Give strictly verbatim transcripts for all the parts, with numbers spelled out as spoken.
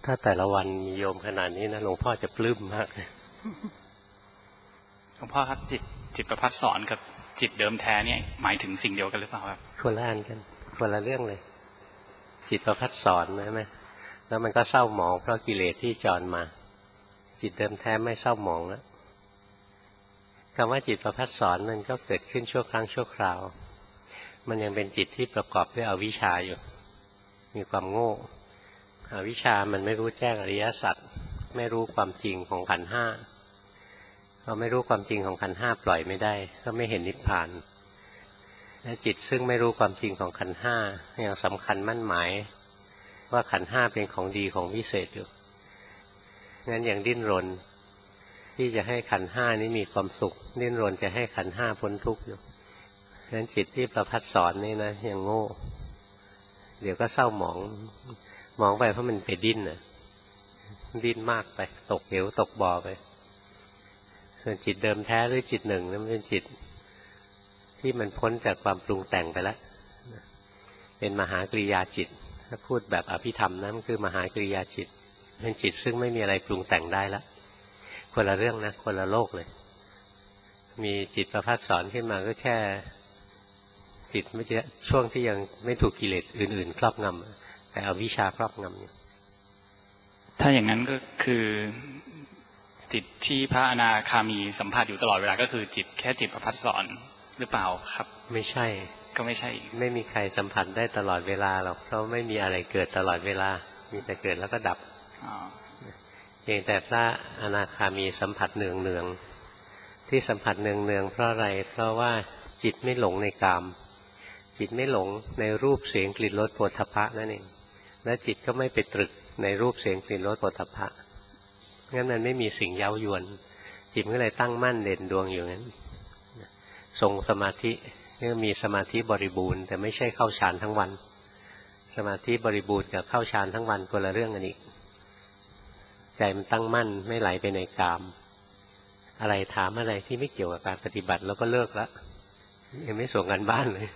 ถ้าแต่ละวันมีโยมขนาดนี้นะหลวงพ่อจะปลื้มมากหลวงพ่อครับจิตจิตประภัสสอนกับจิตเดิมแท้เนี่ยหมายถึงสิ่งเดียวกันหรือเปล่าครับคนละอันกันคนละเรื่องเลยจิตประภัสสอนใช่ไหมแล้วมันก็เศร้าหมองเพราะกิเลสที่จรมาจิตเดิมแท้ไม่เศร้าหมองแล้วคำว่าจิตประภัสสอนมันก็เกิดขึ้นชั่วครั้งชั่วคราวมันยังเป็นจิตที่ประกอบด้วยอวิชชาอยู่มีความโง่อวิชชามันไม่รู้แจ้งอริยสัจไม่รู้ความจริงของขันธ์ห้าเราไม่รู้ความจริงของขันธ์ห้าปล่อยไม่ได้ก็ไม่เห็นนิพพานและจิตซึ่งไม่รู้ความจริงของขันธ์ห้ายังสำคัญมั่นหมายว่าขันธ์ห้าเป็นของดีของวิเศษอยู่งั้นยังดิ้นรนที่จะให้ขันธ์ห้านี้มีความสุขดิ้นรนจะให้ขันธ์ห้าพ้นทุกข์อยู่งั้นจิตที่ประภัสสอนนี่นะยังโง่เดี๋ยวก็เศร้าหมองมองไปเพราะมันไปดิ้นน่ะดิ้นมากไปตกเหวตกบ่อไปส่วนจิตเดิมแท้หรือจิตหนึ่งนั้นเป็นจิตที่มันพ้นจากความปรุงแต่งไปแล้วเป็นมหากริยาจิตถ้าพูดแบบอภิธรรมนั้นคือมหากริยาจิตเป็นจิตซึ่งไม่มีอะไรปรุงแต่งได้แล้วคนละเรื่องนะคนละโลกเลยมีจิตประภัสสอนขึ้นมาก็แค่จิตไม่ใช่ช่วงที่ยังไม่ถูกกิเลสอื่นๆครอบงำแต่อวิชชาครอบงำถ้าอย่างนั้นก็คือจิตที่พระอนาคามีสัมผัสอยู่ตลอดเวลาก็คือจิตแค่จิตประภัสสอนหรือเปล่าครับไม่ใช่ก็ไม่ใช่ไม่มีใครสัมผัสได้ตลอดเวลาหรอกเพราะไม่มีอะไรเกิดตลอดเวลามีแต่เกิดแล้วก็ดับเพียงแต่พระอนาคามีสัมผัสเนืองเนืองที่สัมผัสเนืองเนืองเพราะอะไรเพราะว่าจิตไม่หลงในกามจิตไม่หลงในรูปเสียงกลิ่นรสโผฏฐัพพะนั่นเองและจิตก็ไม่ไปตรึกในรูปเสียงกลิ่นรสโผฏฐัพพะงั้นมันไม่มีสิ่งเย้ายวนจิตก็เลยตั้งมั่นเด่นดวงอยู่งั้นทรงสมาธินี่มีสมาธิบริบูรณ์แต่ไม่ใช่เข้าฌานทั้งวันสมาธิบริบูรณ์กับเข้าฌานทั้งวันคนละเรื่องกันอีกใจมันตั้งมั่นไม่ไหลไปในกามอะไรถามอะไรที่ไม่เกี่ยวกับการปฏิบัติแล้วก็เลิกแล้วยังไม่ส่งกันบ้านเลย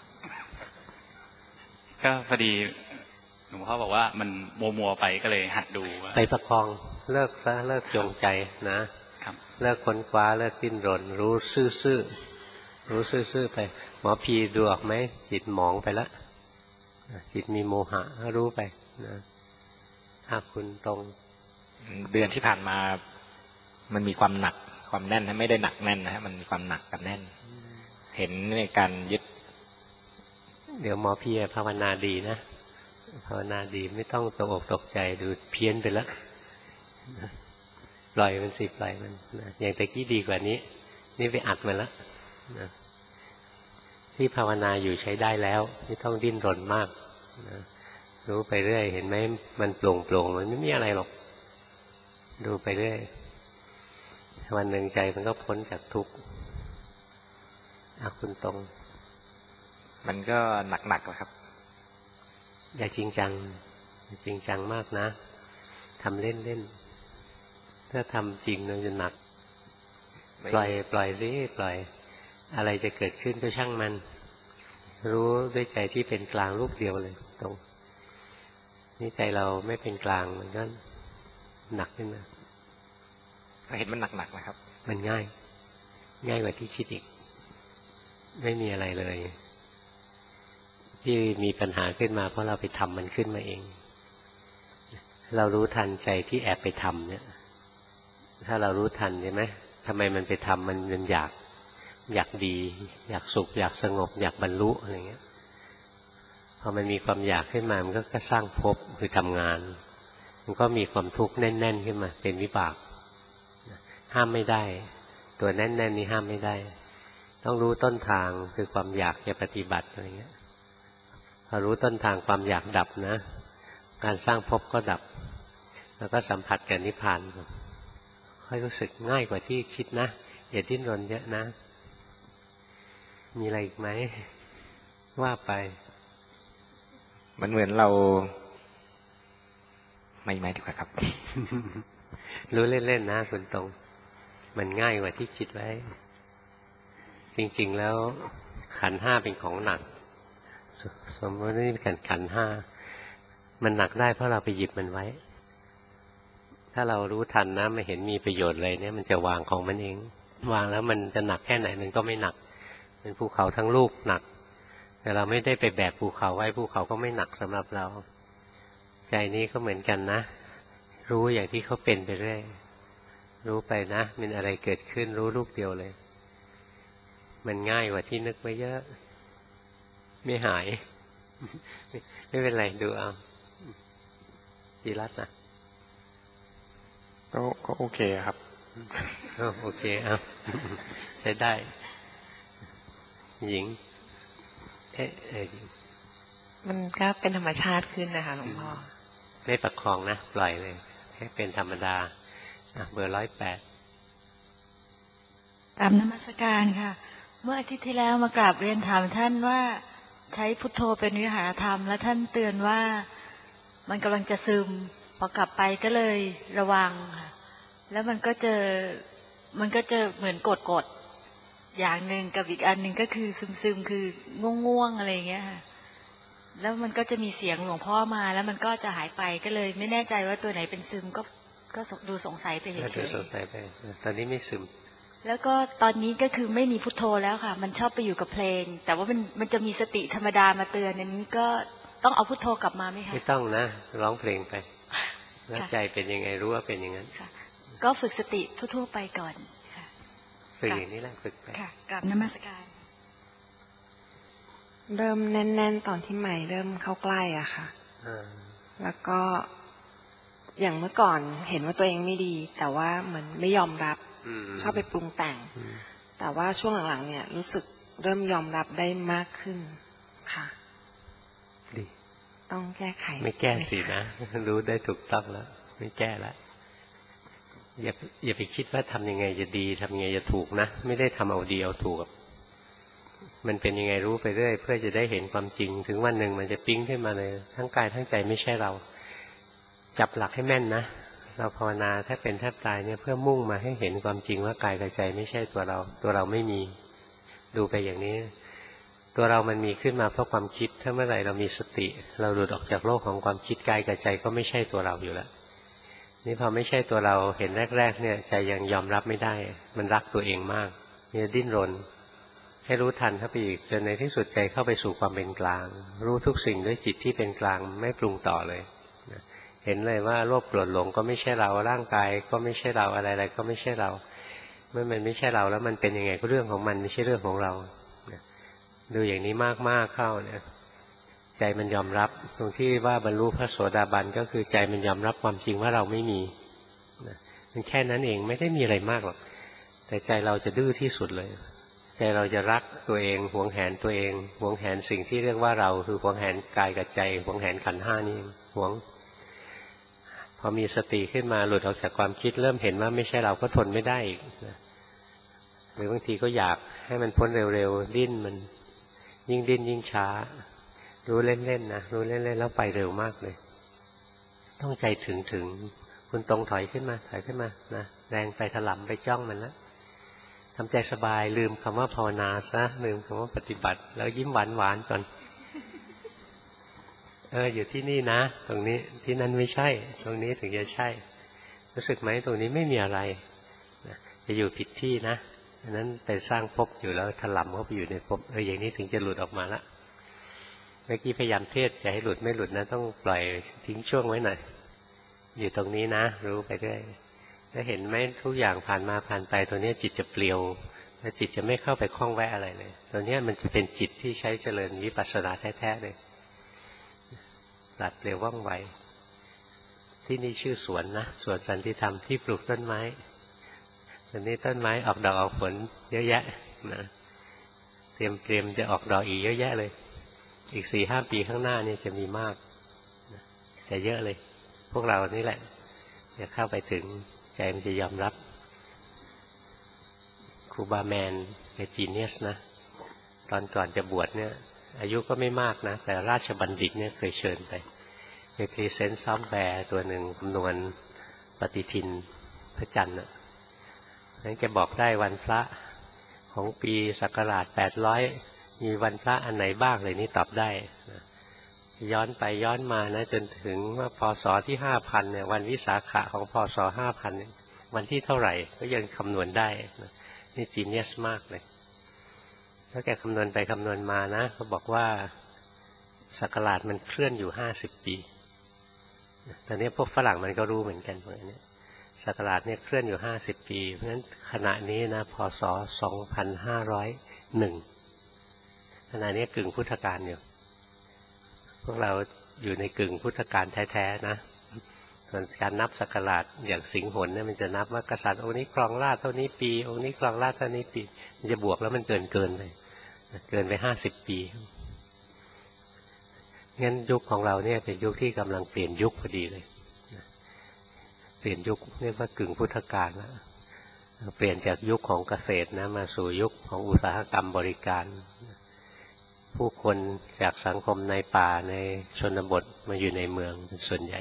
ก็พอดีหลวงพ่อบอกว่ามันมัวมัวไปก็เลยหัดดูไปประคองเลิกซะเลิกจงใจนะเลิกค้นคว้าเลิกดิ้นรนรู้ซื่อๆรู้ซื่อๆไปหมอพีดูออกไหมจิตหมองไปแล้วจิตมีโมหะรู้ไปนะถ้าคุณตรงเดือนที่ผ่านมามันมีความหนักความแน่นนะไม่ได้หนักแน่นนะฮะมันมีความหนักกับแน่นเห็นในการยึดเดี๋ยวหมอพีภาวนาดีนะภาวนาดีไม่ต้องตกอกตกใจดูเพี้ยนไปแล้วปล่อยมันสิปล่อยมันนะอย่างตะกี้ดีกว่านี้นี่ไปอัดมันแล้วนะที่ภาวนาอยู่ใช้ได้แล้วไม่ต้องดิ้นรนมากนะรู้ไปเรื่อยเห็นไหมมันโปร่งโปร่งมันไม่มีอะไรหรอกดูไปเรื่อยวันหนึ่งใจมันก็พ้นจากทุกข์อาคุณตรงมันก็หนักๆแหละครับอย่าจริงจังอย่าจริงจังมากนะทำเล่นๆถ้าทำจริงมันจะหนักปล่อยปล่อยสิปล่อยอะไรจะเกิดขึ้นก็ช่างมันรู้ด้วยใจที่เป็นกลางรูปเดียวเลยตรงนี่ใจเราไม่เป็นกลางมันก็หนักขึ้นมาเห็นมันหนักๆนะครับมันง่ายง่ายกว่าที่คิดอีกไม่มีอะไรเลยที่มีปัญหาขึ้นมาเพราะเราไปทำมันขึ้นมาเองเรารู้ทันใจที่แอบไปทำเนี่ยถ้าเรารู้ทันใช่ไหมทำไมมันไปทำมันมันอยากอยากดีอยากสุขอยากสงบอยากบรรลุอะไรเงี้ยพอมันมีความอยากขึ้นมามันก็สร้างภพคือทำงานมันก็มีความทุกข์แน่นๆขึ้นมาเป็นวิบากห้ามไม่ได้ตัวแน่นๆนี้ห้ามไม่ได้ต้องรู้ต้นทางคือความอยากจะปฏิบัติอะไรเงี้ยพอรู้ต้นทางความอยากดับนะการสร้างภพก็ดับแล้วก็สัมผัสกับนิพพานค่อยรู้สึกง่ายกว่าที่คิดนะอย่าดิ้นรนเยอะนะมีอะไรอีกไหมว่าไปมันเหมือนเราไม่ไม่ดีกว่าครับรู้เล่นๆนะคุณตรงมันง่ายกว่าที่คิดไว้จริงๆแล้วขันธ์ห้าเป็นของหนักสมมตินี่เป็นขันธ์ห้ามันหนักได้เพราะเราไปหยิบมันไว้ถ้าเรารู้ทันนะไม่เห็นมีประโยชน์เลยเนี่ยมันจะวางของมันเองวางแล้วมันจะหนักแค่ไหนมันก็ไม่หนักเป็นภูเขาทั้งลูกหนักแต่เราไม่ได้ไปแบกภูเขาไว้ภูเขาก็ไม่หนักสำหรับเราใจนี้ก็เหมือนกันนะรู้อย่างที่เขาเป็นไปเรื่อยรู้ไปนะมันอะไรเกิดขึ้นรู้ลูกเดียวเลยมันง่ายกว่าที่นึกไว้เยอะไม่หาย ไม่เป็นไรดูเอาจีรัตน์นะก็ก็โอเคครับโอเคเอาใช้ได้หญิงเอ๊ะเออมันก็เป็นธรรมชาติขึ้นนะคะหลวงพ่อไม่ประคองนะปล่อยเลยให้เป็นธรรมดาเบอร์ร้อยแปดกราบนมัสการค่ะเมื่ออาทิตย์ที่แล้วมากราบเรียนถามท่านว่าใช้พุทโธเป็นวิหารธรรมและท่านเตือนว่ามันกำลังจะซึมพอกลับไปก็เลยระวังค่ะแล้วมันก็เจอมันก็เจอเหมือนกดกดอย่างหนึ่งกับอีกอันหนึ่งก็คือซึมซึมคือง่วงง่วงอะไรอย่างเงี้ยค่ะแล้วมันก็จะมีเสียงหลวงพ่อมาแล้วมันก็จะหายไปก็เลยไม่แน่ใจว่าตัวไหนเป็นซึมก็ก็ดูสงสัยไปเฉยๆสงสัยไปตอนนี้ไม่ซึมแล้วก็ตอนนี้ก็คือไม่มีพุทโธแล้วค่ะมันชอบไปอยู่กับเพลงแต่ว่ามันมันจะมีสติธรรมดามาเตือนอันนี้ก็ต้องเอาพุทโธกลับมาไหมคะไม่ต้องนะร้องเพลงไปแล้วใจเป็นยังไงรู้ว่าเป็นอย่างนั้นก็ฝึกสติทั่วๆไปก่อนค่ะฝึกอย่างนี้แหละฝึกไปค่ะกราบนมัสการเริ่มแน่นๆตอนที่ใหม่เริ่มเข้าใกล้อ่ะค่ะแล้วก็อย่างเมื่อก่อนเห็นว่าตัวเองไม่ดีแต่ว่าเหมือนไม่ยอมรับชอบไปปรุงแต่งแต่ว่าช่วงหลังๆเนี่ยรู้สึกเริ่มยอมรับได้มากขึ้นค่ะดีต้องแก้ไขไม่แก้สินะรู้ได้ถูกต้องแล้วไม่แก้แล้วอย่าอย่าไปคิดว่าทำยังไงจะดีทำยังไงจะถูกนะไม่ได้ทำเอาดีเอาถูกมันเป็นยังไงรู้ไปเรื่อยเพื่อจะได้เห็นความจริงถึงวันหนึ่งมันจะปิ๊งขึ้นมาเลยทั้งกายทั้งใจไม่ใช่เราจับหลักให้แม่นนะเราภาวนาถ้าเป็นแทบตายเนี่ยเพื่อมุ่งมาให้เห็นความจริงว่ากายกับใจไม่ใช่ตัวเราตัวเราไม่มีดูไปอย่างนี้ตัวเรามันมีขึ้นมาเพราะความคิดถ้าเมื่อไหร่เรามีสติเราหลุดออกจากโลกของความคิดกายกับใจก็ไม่ใช่ตัวเราอยู่แล้วนี่พอไม่ใช่ตัวเราเห็นแรกๆเนี่ยใจยังยอมรับไม่ได้มันรักตัวเองมากมันดิ้นรนให้รู้ทันเข้าไปอีกจนในที่สุดใจเข้าไปสู่ความเป็นกลางรู้ทุกสิ่งด้วยจิตที่เป็นกลางไม่ปรุงต่อเลยเห็นเลยว่าโลภโกรธหลงก็ไม่ใช่เราร่างกายก็ไม่ใช่เราอะไรๆก็ไม่ใช่เราเมื่อมันไม่ใช่เราแล้วมันเป็นยังไงก็เรื่องของมันไม่ใช่เรื่องของเราดูอย่างนี้มากๆเข้าเนี่ยใจมันยอมรับตรงที่ว่าบรรลุพระโสดาบันก็คือใจมันยอมรับความจริงว่าเราไม่มีมันแค่นั้นเองไม่ได้มีอะไรมากหรอกแต่ใจเราจะดื้อที่สุดเลยใจเราจะรักตัวเองหวงแหนตัวเองหวงแหนสิ่งที่เรียกว่าเราคือหวงแหนกายกับใจหวงแหนขันธ์ห้านี่หวงพอมีสติขึ้นมาหลุดออกจากความคิดเริ่มเห็นว่าไม่ใช่เราก็ทนไม่ได้อีกหรือบางทีก็อยากให้มันพ้นเร็วๆดิ้นมันยิ่งดิ้นยิ่งช้ารู้เล่นๆนะรู้เล่นๆแล้วไปเร็วมากเลยต้องใจถึงถึงคุณตรงถอยขึ้นมาถอยขึ้นมานะแรงไปถลำไปจ้องมันแล้วทำใจสบายลืมคำว่าภาวนาซะลืมคำว่าปฏิบัติแล้วยิ้มหวานหวานก่อนเอออยู่ที่นี่นะตรงนี้ที่นั่นไม่ใช่ตรงนี้ถึงจะใช่รู้สึกไหมตรงนี้ไม่มีอะไรจะอยู่ผิดที่นะอันนั้นไปสร้างภพอยู่แล้วถลำเข้าไปอยู่ในภพเอออย่างนี้ถึงจะหลุดออกมาละเมื่อกี้พยายามเทศจะให้หลุดไม่หลุดนะต้องปล่อยทิ้งช่วงไว้หน่อยอยู่ตรงนี้นะรู้ไปเรื่อยถ้าเห็นไหมทุกอย่างผ่านมาผ่านไปตัวนี้จิตจะเปลี่ยวแล้วจิตจะไม่เข้าไปคล้องแวะอะไรเลยตัวนี้มันจะเป็นจิตที่ใช้เจริญวิปัสสนาแท้ๆเลยหลัดเปลี่ยวว่องไวที่นี่ชื่อสวนนะสวนสันติธรรมที่ปลูกต้นไม้ตอนนี้ต้นไม้ออกดอกออกผลเยอะแยะนะเตรียมเตรียมจะออกดอกอีกเยอะแยะเลยอีกสี่ห้าปีข้างหน้านี่จะมีมากแต่เยอะเลยพวกเรานี่แหละจะเข้าไปถึงใจมันจะยอมรับครูบาแมนเป็นจีเนียสนะตอนก่อนจะบวชเนี่ยอายุก็ไม่มากนะแต่ราชบัณฑิตเนี่ยเคยเชิญไปไปพรีเซนต์ซอฟต์แวร์ตัวหนึ่งคำนวณปฏิทินพระจันทร์น่ะนั้นแกบอกได้วันพระของปีศักราชแปดร้อยมีวันพระอันไหนบ้างเลยนี่ตอบได้นะย้อนไปย้อนมานะจนถึงว่าพศที่ห้าพันเนี่ยวันวิสาขะของพศห้าพันวันที่เท่าไหร่ก็ยังคำนวณได้นี่จีเนียสมากเลยแล้วแกคำนวณไปคำนวณมานะเขาบอกว่าศักราชมันเคลื่อนอยู่ห้าสิบปีตอนนี้พวกฝรั่งมันก็รู้เหมือนกันว่าเนี่ยศักราชเนี่ยเคลื่อนอยู่ห้าสิบปีเพราะฉะนั้นขณะนี้นะพศสองพันห้าร้อยหนึ่งขณะนี้กึ่งพุทธกาลอยู่พวกเราอยู่ในกึ่งพุทธกาลแท้ๆนะส่วนการนับศักราชอย่างสิงหนเนี่ยมันจะนับว่ากษัตริย์องค์นี้ครองราชย์เท่านี้ปีองค์นี้ครองราชย์เท่านี้ปีมันจะบวกแล้วมันเกินเกินเลยเกินไปห้าสิบปีงั้นยุคของเราเนี่ยเป็นยุคที่กำลังเปลี่ยนยุคพอดีเลยเปลี่ยนยุคเรียกว่ากึ่งพุทธกาลแล้วเปลี่ยนจากยุคของเกษตรนะมาสู่ยุคของอุตสาหกรรมบริการผู้คนจากสังคมในป่าในชนบทมาอยู่ในเมืองเป็นส่วนใหญ่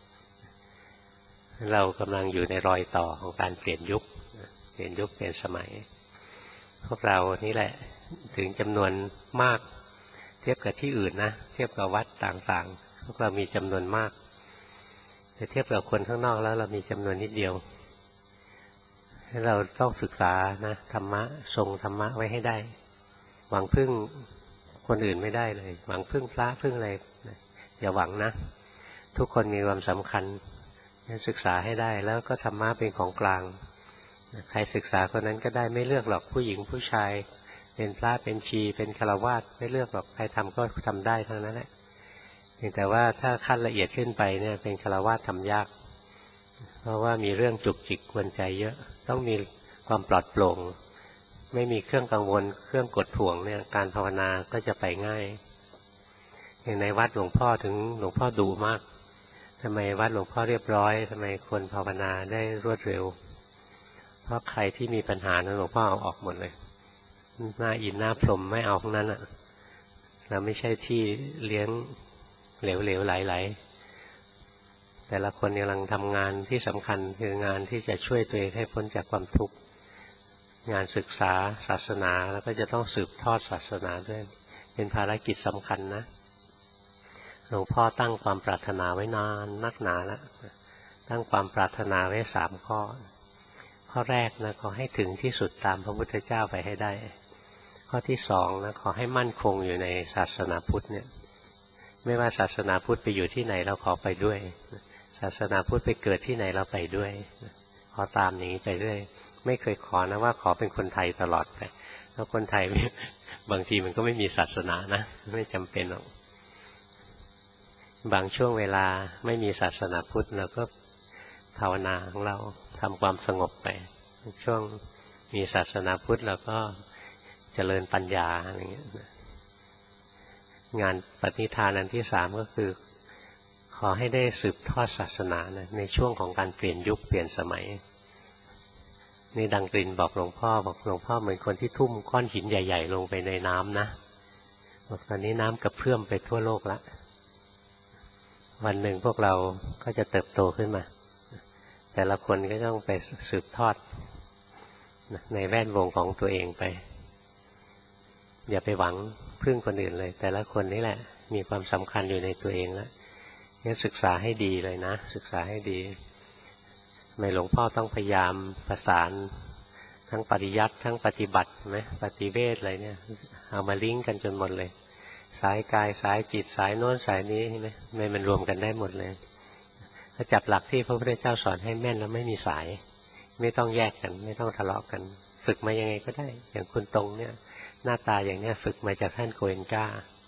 เรากำลังอยู่ในรอยต่อของการเปลี่ยนยุคเปลี่ยนยุคเปลี่ยนสมัยพวกเรานี่แหละถึงจำนวนมากเทียบกับที่อื่นนะเทียบกับวัดต่างๆพวกเรามีจำนวนมากแต่เทียบกับคนข้างนอกแล้วเรามีจำนวนนิดเดียวให้เราต้องศึกษานะธรรมะทรงธรรมะไว้ให้ได้หวังพึ่งคนอื่นไม่ได้เลยหวังพึ่งพระพึ่งอะไรอย่าหวังนะทุกคนมีความสำคัญศึกษาให้ได้แล้วก็ธรรมะเป็นของกลางใครศึกษาคนนั้นก็ได้ไม่เลือกหรอกผู้หญิงผู้ชายเป็นพระเป็นชีเป็นฆราวาสไม่เลือกหรอกใครทำก็ทำได้ทั้งนั้นแหละแต่ว่าถ้าขั้นละเอียดขึ้นไปเนี่ยเป็นฆราวาสทำยากเพราะว่ามีเรื่องจุกจิกกวนใจเยอะต้องมีความปลอดโปร่งไม่มีเครื่องกังวลเครื่องกดถ่วงเนี่ยการภาวนาก็จะไปง่ายอย่างในวัดหลวงพ่อถึงหลวงพ่อดุมากทำไมวัดหลวงพ่อเรียบร้อยทำไมคนภาวนาได้รวดเร็วเพราะใครที่มีปัญหานั้นหลวงพ่อเอาออกหมดเลยหน้าอินหน้าพรหมไม่เอาทั้งนั้นอ่ะเราไม่ใช่ที่เลี้ยงเหลวๆไหลๆแต่ละคนกำลังทำงานที่สำคัญคืองานที่จะช่วยตัวเองให้พ้นจากความทุกข์งานศึกษาศาสนาแล้วก็จะต้องสืบทอดศาสนาด้วยเป็นภารกิจสำคัญนะหลวงพ่อตั้งความปรารถนาไว้นานนักหนาแล้วตั้งความปรารถนาไว้สามข้อข้อแรกนะขอให้ถึงที่สุดตามพระพุทธเจ้าไปให้ได้ข้อที่สองนะขอให้มั่นคงอยู่ในศาสนาพุทธเนี่ยไม่ว่าศาสนาพุทธไปอยู่ที่ไหนเราขอไปด้วยศาสนาพุทธไปเกิดที่ไหนเราไปด้วยขอตามนี้ไปเรื่อยไม่เคยขอนะว่าขอเป็นคนไทยตลอดไปแล้วคนไทยบางทีมันก็ไม่มีศาสนานะไม่จำเป็นหรอกบางช่วงเวลาไม่มีศาสนาพุทธเราก็ภาวนาของเราทำความสงบไปช่วงมีศาสนาพุทธเราก็เจริญปัญญาอะไรเงี้ยงานปฏิทานอันที่สามก็คือขอให้ได้สืบทอดศาสนานะในช่วงของการเปลี่ยนยุคเปลี่ยนสมัยนี่ดังกลิ่นบอกหลวงพ่อบอกหลวงพ่อเหมือนคนที่ทุ่มก้อนหินใหญ่ๆลงไปในน้ำนะบอกตอนนี้น้ำกระเพื่อมไปทั่วโลกแล้ววันหนึ่งพวกเราก็จะเติบโตขึ้นมาแต่ละคนก็ต้องไปสืบทอดในแวดวงของตัวเองไปอย่าไปหวังพึ่งคนอื่นเลยแต่ละคนนี่แหละมีความสำคัญอยู่ในตัวเองแล้วงั้นศึกษาให้ดีเลยนะศึกษาให้ดีไม่หลวงพ่อต้องพยายามประสานทั้งปริยัติทั้งปฏิบัติไหมปฏิเวทอะไรเนี่ยเอามาลิงก์กันจนหมดเลยสายกายสายจิตสายโน้นสายนี้ใช่ไหมไม่มันรวมกันได้หมดเลยถ้าจับหลักที่พระพุทธเจ้าสอนให้แม่นแล้วไม่มีสายไม่ต้องแยกกันไม่ต้องทะเลาะกันฝึกมายังไงก็ได้อย่างคุณตรงเนี่ยหน้าตาอย่างนี้ฝึกมาจากท่านโกเอนก้า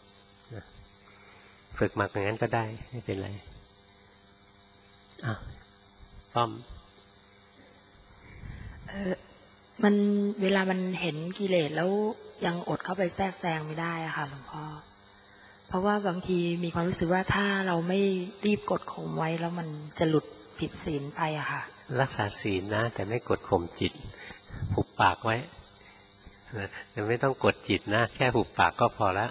ฝึกมาอย่างนั้นก็ได้ไม่เป็นไรอ้าวป้อมเออมันเวลามันเห็นกิเลสแล้วยังอดเข้าไปแทรกแซงไม่ได้อะค่ะหลวงพ่อเพราะว่าบางทีมีความรู้สึกว่าถ้าเราไม่รีบกดข่มไว้แล้วมันจะหลุดผิดศีลไปอะค่ะรักษาศีลนะแต่ไม่กดข่มจิตหุบปากไว้แต่ไม่ต้องกดจิตนะแค่หุบปากก็พอแล้ว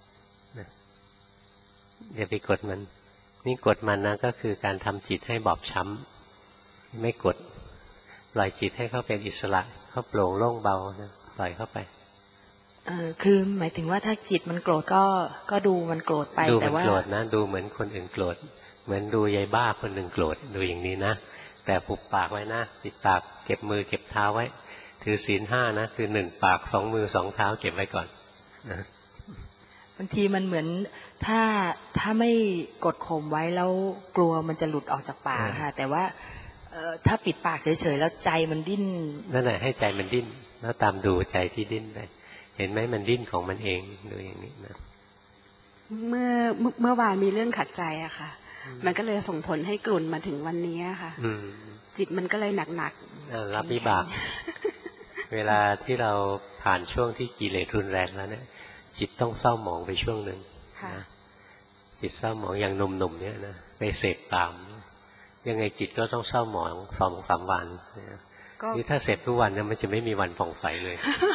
อย่าไปกดมันนี่กดมันนะก็คือการทำจิตให้บอบช้ำไม่กดปล่อยจิตให้เขาเป็นอิสระเขาโปร่งโล่งเบานะปล่อยเข้าไปเออคือหมายถึงว่าถ้าจิตมันโกรธก็ก็ดูมันโกรธไปแต่ว่าดูมันโกรธนะดูเหมือนคนอื่นโกรธเหมือนดูยายบ้าคนหนึ่งโกรธดูอย่างนี้นะแต่ปุบปากไว้นะปิดปากเก็บมือเก็บเท้าไว้ถือศีลห้านะคือหนึ่งปากสองมือสองเท้าเก็บไว้ก่อนนะบางทีมันเหมือนถ้าถ้าไม่กดข่มไว้แล้วกลัวมันจะหลุดออกจากปากค่ะแต่ว่าถ้าปิดปากเฉยๆแล้วใจมันดิ้นนั่นแหละให้ใจมันดิ้นแล้วตามดูใจที่ดิ้นไปเห็นไหมมันดิ้นของมันเองดูอย่างนี้นะเมื่อเมื่อวานมีเรื่องขัดใจอะค่ะมันก็เลยส่งผลให้กลุ่นมาถึงวันนี้ค่ะจิตมันก็เลยหนักๆรับวิบาก เวลาที่เราผ่านช่วงที่กิเลสรุนแรงแล้วเนี่ยจิตต้องเศร้าหมองไปช่วงหนึ่งนะจิตเศร้าหมองอย่างหนุ่มๆเนี่ยนะไปเสพตามยังไงจิตก็ต้องเศร้าหมองสองสามวันนี่ถ้าเสพทุกวันเนี่ยมันจะไม่มีวันผ่องใสเลย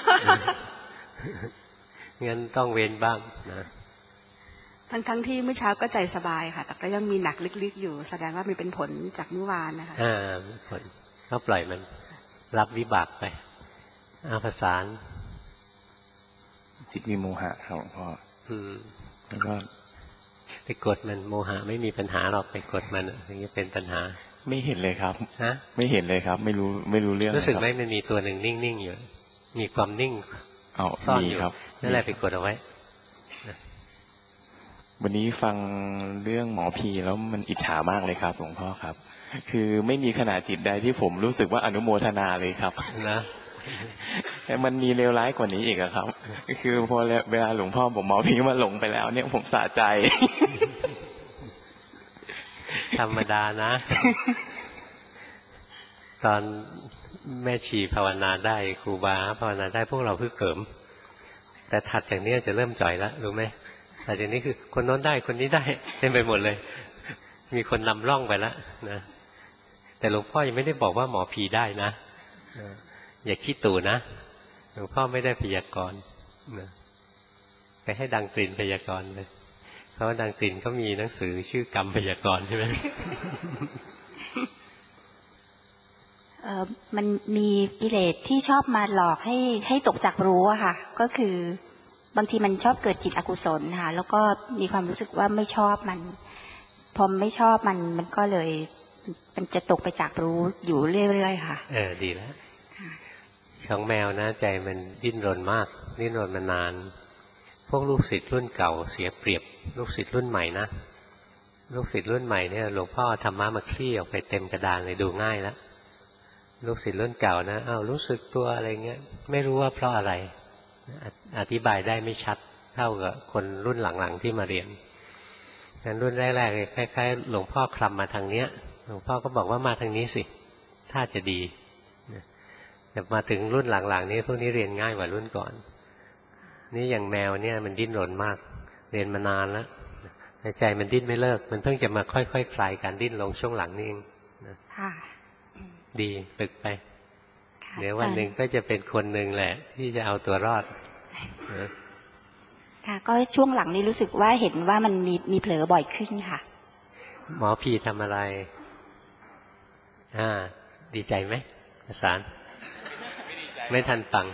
งั้นต้องเว้นบ้างนะทั้งทั้งที่เมื่อเช้าก็ใจสบายค่ะแต่ก็ยังมีหนักลึกๆอยู่แสดงว่ามันเป็นผลจากเมื่อวานนะคะอ่าผลก็ปล่อยมันรับวิบากไปอาภสารจิตมีโมหะครับหลวงพ่ออืมแล้วก็ไปกดมันโมหะไม่มีปัญหาหรอกไปกดมันถึงจะเป็นปัญหาไม่เห็นเลยครับฮะไม่เห็นเลยครับไม่รู้ไม่รู้เรื่องรู้สึกไหมมันมีตัวหนึ่งนิ่งๆอยู่มีความนิ่งซ่อนอยู่นั่นแหละไปกดเอาไว้วันนี้ฟังเรื่องหมอพีแล้วมันอิจฉามากเลยครับหลวงพ่อครับคือไม่มีขณะจิตใดที่ผมรู้สึกว่าอนุโมทนาเลยครับนะแต่มันมีเลวร้ายกว่านี้อีกครับคือพอเวลาหลวงพ่อผมหมอพีมาหลงไปแล้วเนี่ยผมสะใจธรรมดานะตอนแม่ชีภาวนาได้ครูบาภาวนาได้พวกเราเพิ่งเกิมแต่ถัดจากนี้จะเริ่มจ่อยแล้วรู้ไหมถัดจากนี้คือคนโน้นได้คนนี้ได้เต็มไปหมดเลยมีคนนำร่องไปแล้วนะแต่หลวงพ่อยังไม่ได้บอกว่าหมอผีได้นะอย่าคิดตู่นะหลวงพ่อไม่ได้พยากรณ์นะไปให้ดังตรินพยากรณ์เลยเพราะว่าดังตรินเขามีหนังสือชื่อกรรมพยากรณ์ใช่ไหมเอ่อมันมีกิเลสที่ชอบมาหลอกให้ให้ตกจากรู้อะค่ะก็คือบางทีมันชอบเกิดจิตอกุศลค่ะแล้วก็มีความรู้สึกว่าไม่ชอบมันพอไม่ชอบมันมันก็เลยมันจะตกไปจากรู้อยู่เรื่อยๆค่ะเออดีแล้วของแมวนะใจมันดิ้นรนมากดิ้นรนมานานพวกลูกศิษย์รุ่นเก่าเสียเปรียบลูกศิษย์รุ่นใหม่นะลูกศิษย์รุ่นใหม่เนี่ยหลวงพ่อธรรมะมาคลี่ออกไปเต็มกระดานเลยดูง่ายแล้วลูกศิษย์รุ่นเก่านะอ้าวรู้สึกตัวอะไรเงี้ยไม่รู้ว่าเพราะอะไรอธิบายได้ไม่ชัดเท่ากับคนรุ่นหลังๆที่มาเรียนงั้นรุ่นแรกๆคล้ายๆหลวงพ่อคลำมาทางเนี้ยหลวงพ่อก็บอกว่ามาทางนี้สิถ้าจะดีแต่มาถึงรุ่นหลังๆนี้พวกนี้เรียนง่ายกว่ารุ่นก่อนนี่อย่างแมวเนี่ยมันดิ้นรนมากเรียนมานานแล้วในใจมันดิ้นไม่เลิกมันเพิ่งจะมาค่อยๆ ค, คลายการดิ้นลงช่วงหลังนี่เองดีฝึกไปเดี๋ยววันหนึ่งก็จะเป็นคนหนึ่งแหละที่จะเอาตัวรอดค่ะก็ช่วงหลังนี้รู้สึกว่าเห็นว่ามันมีมีเผลอบ่อยขึ้นค่ะหมอพีทำอะไรอ่าดีใจไหมอาจารย์ไม่ทันฟัง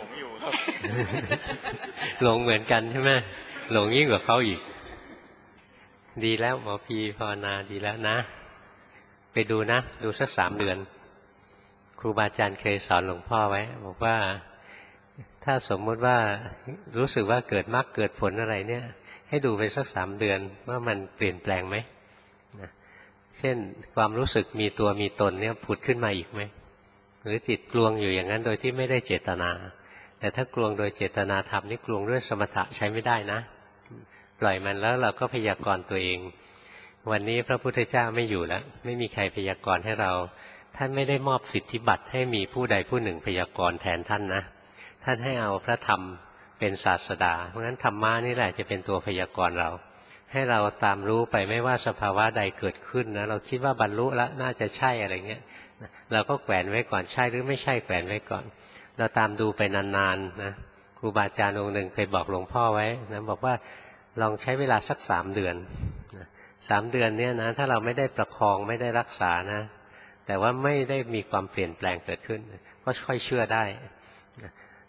หลงเหมือนกันใช่ไหมหลงยิ่งกว่าเขาอีกดีแล้วหมอพีภาวนาดีแล้วนะไปดูนะดูสักสามเดือนครูบาอาจารย์เคยสอนหลวงพ่อไว้บอกว่าถ้าสมมติว่ารู้สึกว่าเกิดมรรคเกิดผลอะไรเนี่ยให้ดูไปสักสามเดือนว่ามันเปลี่ยนแปลงไหมนะเช่นความรู้สึกมีตัวมีตนเนี่ยผุดขึ้นมาอีกไหมหรือจิตกลวงอยู่อย่างนั้นโดยที่ไม่ได้เจตนาแต่ถ้ากลวงโดยเจตนาธรรมนี่กลวงด้วยสมถะใช้ไม่ได้นะปล่อยมันแล้วเราก็พยากรณ์ตัวเองวันนี้พระพุทธเจ้าไม่อยู่แล้วไม่มีใครพยากรณ์ให้เราท่านไม่ได้มอบสิทธิบัตรให้มีผู้ใดผู้หนึ่งพยากรณ์แทนท่านนะท่านให้เอาพระธรรมเป็นศาสดาเพราะฉะนั้นธรรมะนี่แหละจะเป็นตัวพยากรณ์เราให้เราตามรู้ไปไม่ว่าสภาวะใดเกิดขึ้นนะเราคิดว่าบรรลุแล้วน่าจะใช่อะไรเงี้ยเราก็แขวนไว้ก่อนใช่หรือไม่ใช่แขวนไว้ก่อนเราตามดูไปนานๆนะครูบาอาจารย์องค์หนึ่งเคยบอกหลวงพ่อไว้นะบอกว่าลองใช้เวลาสักสามเดือนสามเดือนเนี่ยนะถ้าเราไม่ได้ประคองไม่ได้รักษานะแต่ว่าไม่ได้มีความเปลี่ยนแปลงเกิดขึ้นก็ค่อยเชื่อได้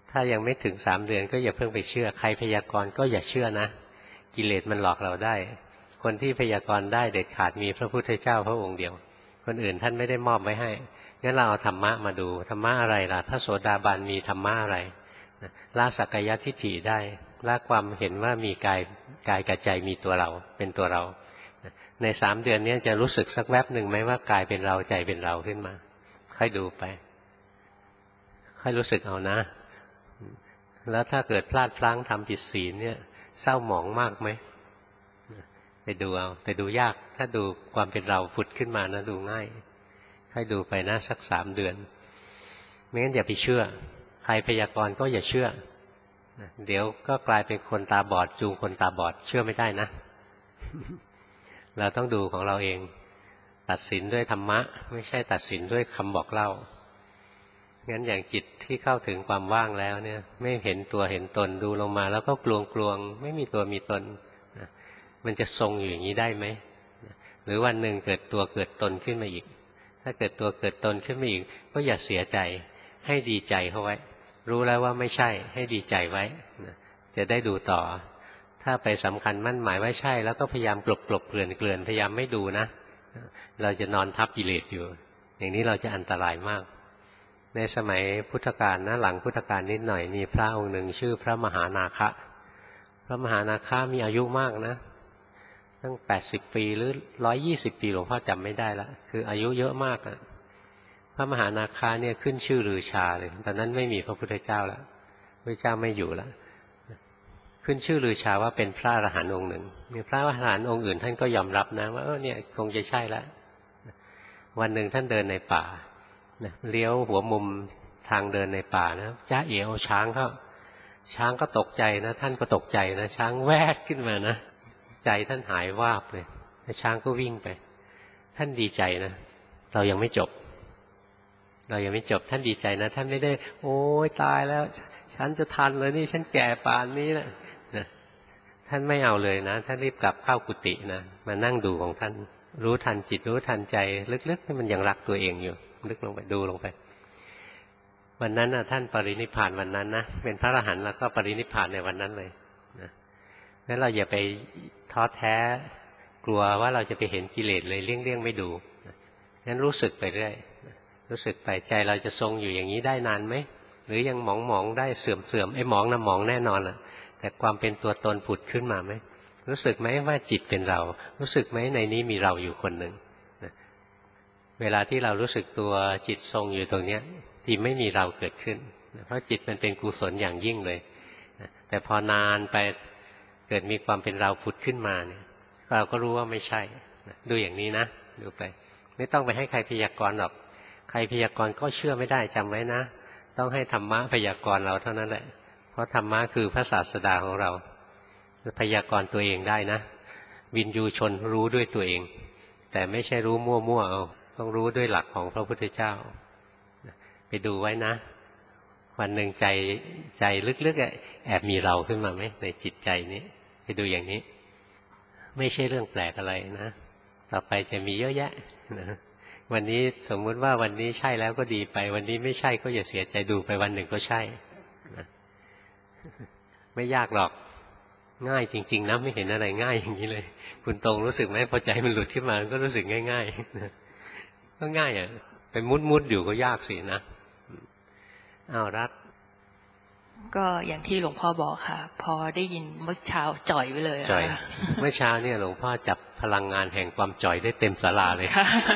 ถ้ายังไม่ถึงสามเดือนก็อย่าเพิ่งไปเชื่อใครพยากรณ์ก็อย่าเชื่อนะกิเลสมันหลอกเราได้คนที่พยากรณ์ได้เด็ดขาดมีพระพุทธเจ้าพระองค์เดียวคนอื่นท่านไม่ได้มอบไว้ให้งั้นเราเอาธรรมะมาดูธรรมะอะไรล่ะพระโสดาบันมีธรรมะอะไรละสักกายทิฏฐิได้ละความเห็นว่ามีกายกายกับใจมีตัวเราเป็นตัวเราในสามเดือนนี้จะรู้สึกสักแวบหนึ่งไหมว่ากายเป็นเราใจเป็นเราขึ้นมาค่อยดูไปค่อยรู้สึกเอานะแล้วถ้าเกิดพลาดพลั้งทำผิดศีลเนี่ยเศร้าหมองมากไหมไปดูเอาแต่ดูยากถ้าดูความเป็นเราผุดขึ้นมานะดูง่ายให้ดูไปนะสักสามเดือนไม่งั้นอย่าไปเชื่อใครพยากรณ์ก็อย่าเชื่อเดี๋ยวก็กลายเป็นคนตาบอดจูงคนตาบอดเชื่อไม่ได้นะ เราต้องดูของเราเองตัดสินด้วยธรรมะไม่ใช่ตัดสินด้วยคำบอกเล่างั้นอย่างจิตที่เข้าถึงความว่างแล้วเนี่ยไม่เห็นตัวเห็นตนดูลงมาแล้วก็กลวงกลวงไม่มีตัวมีตนมันจะทรงอยู่อย่างนี้ได้ไหมหรือวันหนึ่งเกิดตัวเกิดตนขึ้นมาอีกถ้าเกิดตัวเกิดตนขึ้นมาอีกก็อย่าเสียใจให้ดีใจเข้าไว้รู้แล้วว่าไม่ใช่ให้ดีใจไว้จะได้ดูต่อถ้าไปสำคัญมั่นหมายว่าใช่แล้วก็พยายามกลบกลบเกลื่อนเกลื่อนพยายามไม่ดูนะเราจะนอนทับกิเลสอยู่อย่างนี้เราจะอันตรายมากในสมัยพุทธกาลนะหลังพุทธกาลนิดหน่อยมีพระองค์หนึ่งชื่อพระมหานาคะพระมหานาคะมีอายุมากนะตั้งแปดสิบปีหรือร้อยยี่สิบปีหลวงพ่อจำไม่ได้ละคืออายุเยอะมากนะพระมหานาคะเนี่ยขึ้นชื่อลือชาเลยตอนนั้นไม่มีพระพุทธเจ้าแล้วพระเจ้าไม่อยู่แล้วขึ้นชื่อลือชาว่าเป็นพระอรหันต์องค์หนึ่งมีพระอรหันต์องค์อื่นท่านก็ยอมรับนะว่าเออเนี่ยคงจะใช่แล้ววันหนึ่งท่านเดินในป่าเลี้ยวหัวมุมทางเดินในป่านะจ้าเอ๋เอาช้างเข้าช้างก็ตกใจนะท่านก็ตกใจนะช้างแวดขึ้นมานะใจท่านหายวาบเลยช้างก็วิ่งไปท่านดีใจนะเรายังไม่จบเรายังไม่จบท่านดีใจนะท่านไม่ได้โอ้ยตายแล้วฉันจะทันเลยนี่ฉันแก่ป่านนี้แล้วนะท่านไม่เอาเลยนะท่านรีบกลับเข้ากุฏินะมานั่งดูของท่านรู้ทันจิตรู้ทันใจลึกๆนี่มันยังรักตัวเองอยู่ลึกลงไปดูลงไปวันนั้นนะท่านปรินิพพานวันนั้นนะเป็นพระอรหันต์แล้วก็ปรินิพพานในวันนั้นเลยนะงั้นเราอย่าไปท้อแท้กลัวว่าเราจะไปเห็นกิเลสเลยเลี่ยงๆไม่ดูงั้นรู้สึกไปเรื่อยรู้สึกไปใจเราจะทรงอยู่อย่างนี้ได้นานไหมหรือยังหมองหมองได้เสื่อมเสื่อมไอ้หมองนะหมองแน่นอนอ่ะแต่ความเป็นตัวตนผุดขึ้นมาไหมรู้สึกไหมว่าจิตเป็นเรารู้สึกไหมในนี้มีเราอยู่คนหนึ่งเวลาที่เรารู้สึกตัวจิตทรงอยู่ตรงนี้ที่ไม่มีเราเกิดขึ้นเพราะจิตมันเป็นกุศลอย่างยิ่งเลยแต่พอนานไปเกิดมีความเป็นเราผุดขึ้นมาเนี่ยเราก็รู้ว่าไม่ใช่ดูอย่างนี้นะดูไปไม่ต้องไปให้ใครพยากรณ์หรอกใครพยากรณ์ก็เชื่อไม่ได้จำไว้นะต้องให้ธรรมะพยากรณ์เราเท่านั้นแหละเพราะธรรมะคือพระศาสดาของเราพยากรณ์ตัวเองได้นะวินยูชนรู้ด้วยตัวเองแต่ไม่ใช่รู้มั่วๆเอาต้องรู้ด้วยหลักของพระพุทธเจ้าไปดูไว้นะวันหนึ่งใจใจลึกๆแอบมีเราขึ้นมาไหมในจิตใจนี้ไปดูอย่างนี้ไม่ใช่เรื่องแปลกอะไรนะต่อไปจะมีเยอะแยะนะวันนี้สมมุติว่าวันนี้ใช่แล้วก็ดีไปวันนี้ไม่ใช่ก็อย่าเสียใจดูไปวันหนึ่งก็ใช่นะไม่ยากหรอกง่ายจริงๆนะไม่เห็นอะไรง่ายอย่างนี้เลยคุณตรงรู้สึกไหมพอใจมันหลุดขึ้นมาก็รู้สึกง่ายๆก็ง่ายอ่ะไปมุดๆอยู่ก็ยากสินะอ้าวรัฐก็อย่างที่หลวงพ่อบอกค่ะพอได้ยินเมื่อเช้าจ่อยไปเลยจ่อยเมื่อเช้าเนี่ยหลวงพ่อจับพลังงานแห่งความจ่อยได้เต็มศาลาเลย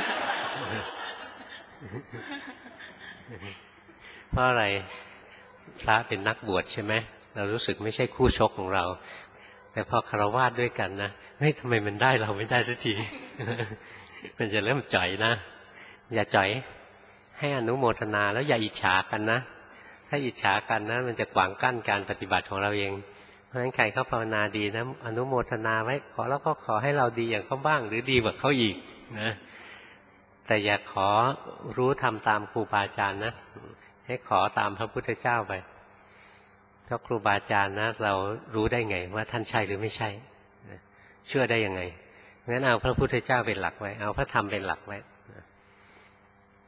เพราะอะไรพระเป็นนักบวชใช่ไหมเรารู้สึกไม่ใช่คู่ชกของเราแต่พอฆราวาสด้วยกันนะเฮ้ยทำไมมันได้เราไม่ได้สักทีมันจะเริ่มจ่อยนะอย่าจ่อยให้อนุโมทนาแล้วอย่าอิจฉากันนะถ้าอิจฉากันนะมันจะขวางกั้นการปฏิบัติของเราเองเพราะฉะนั้นใครเขาภาวนาดีนะอนุโมทนาไว้ขอแล้วก็ขอให้เราดีอย่างเขาบ้างหรือดีกว่าเขาอีกนะแต่อย่าขอรู้ทำตามครูบาอาจารย์นะให้ขอตามพระพุทธเจ้าไปเพราะครูบาอาจารย์นะเรารู้ได้ไงว่าท่านใช่หรือไม่ใช่เชื่อได้ยังไงงั้นเอาพระพุทธเจ้าเป็นหลักไว้เอาพระธรรมเป็นหลักไว้เ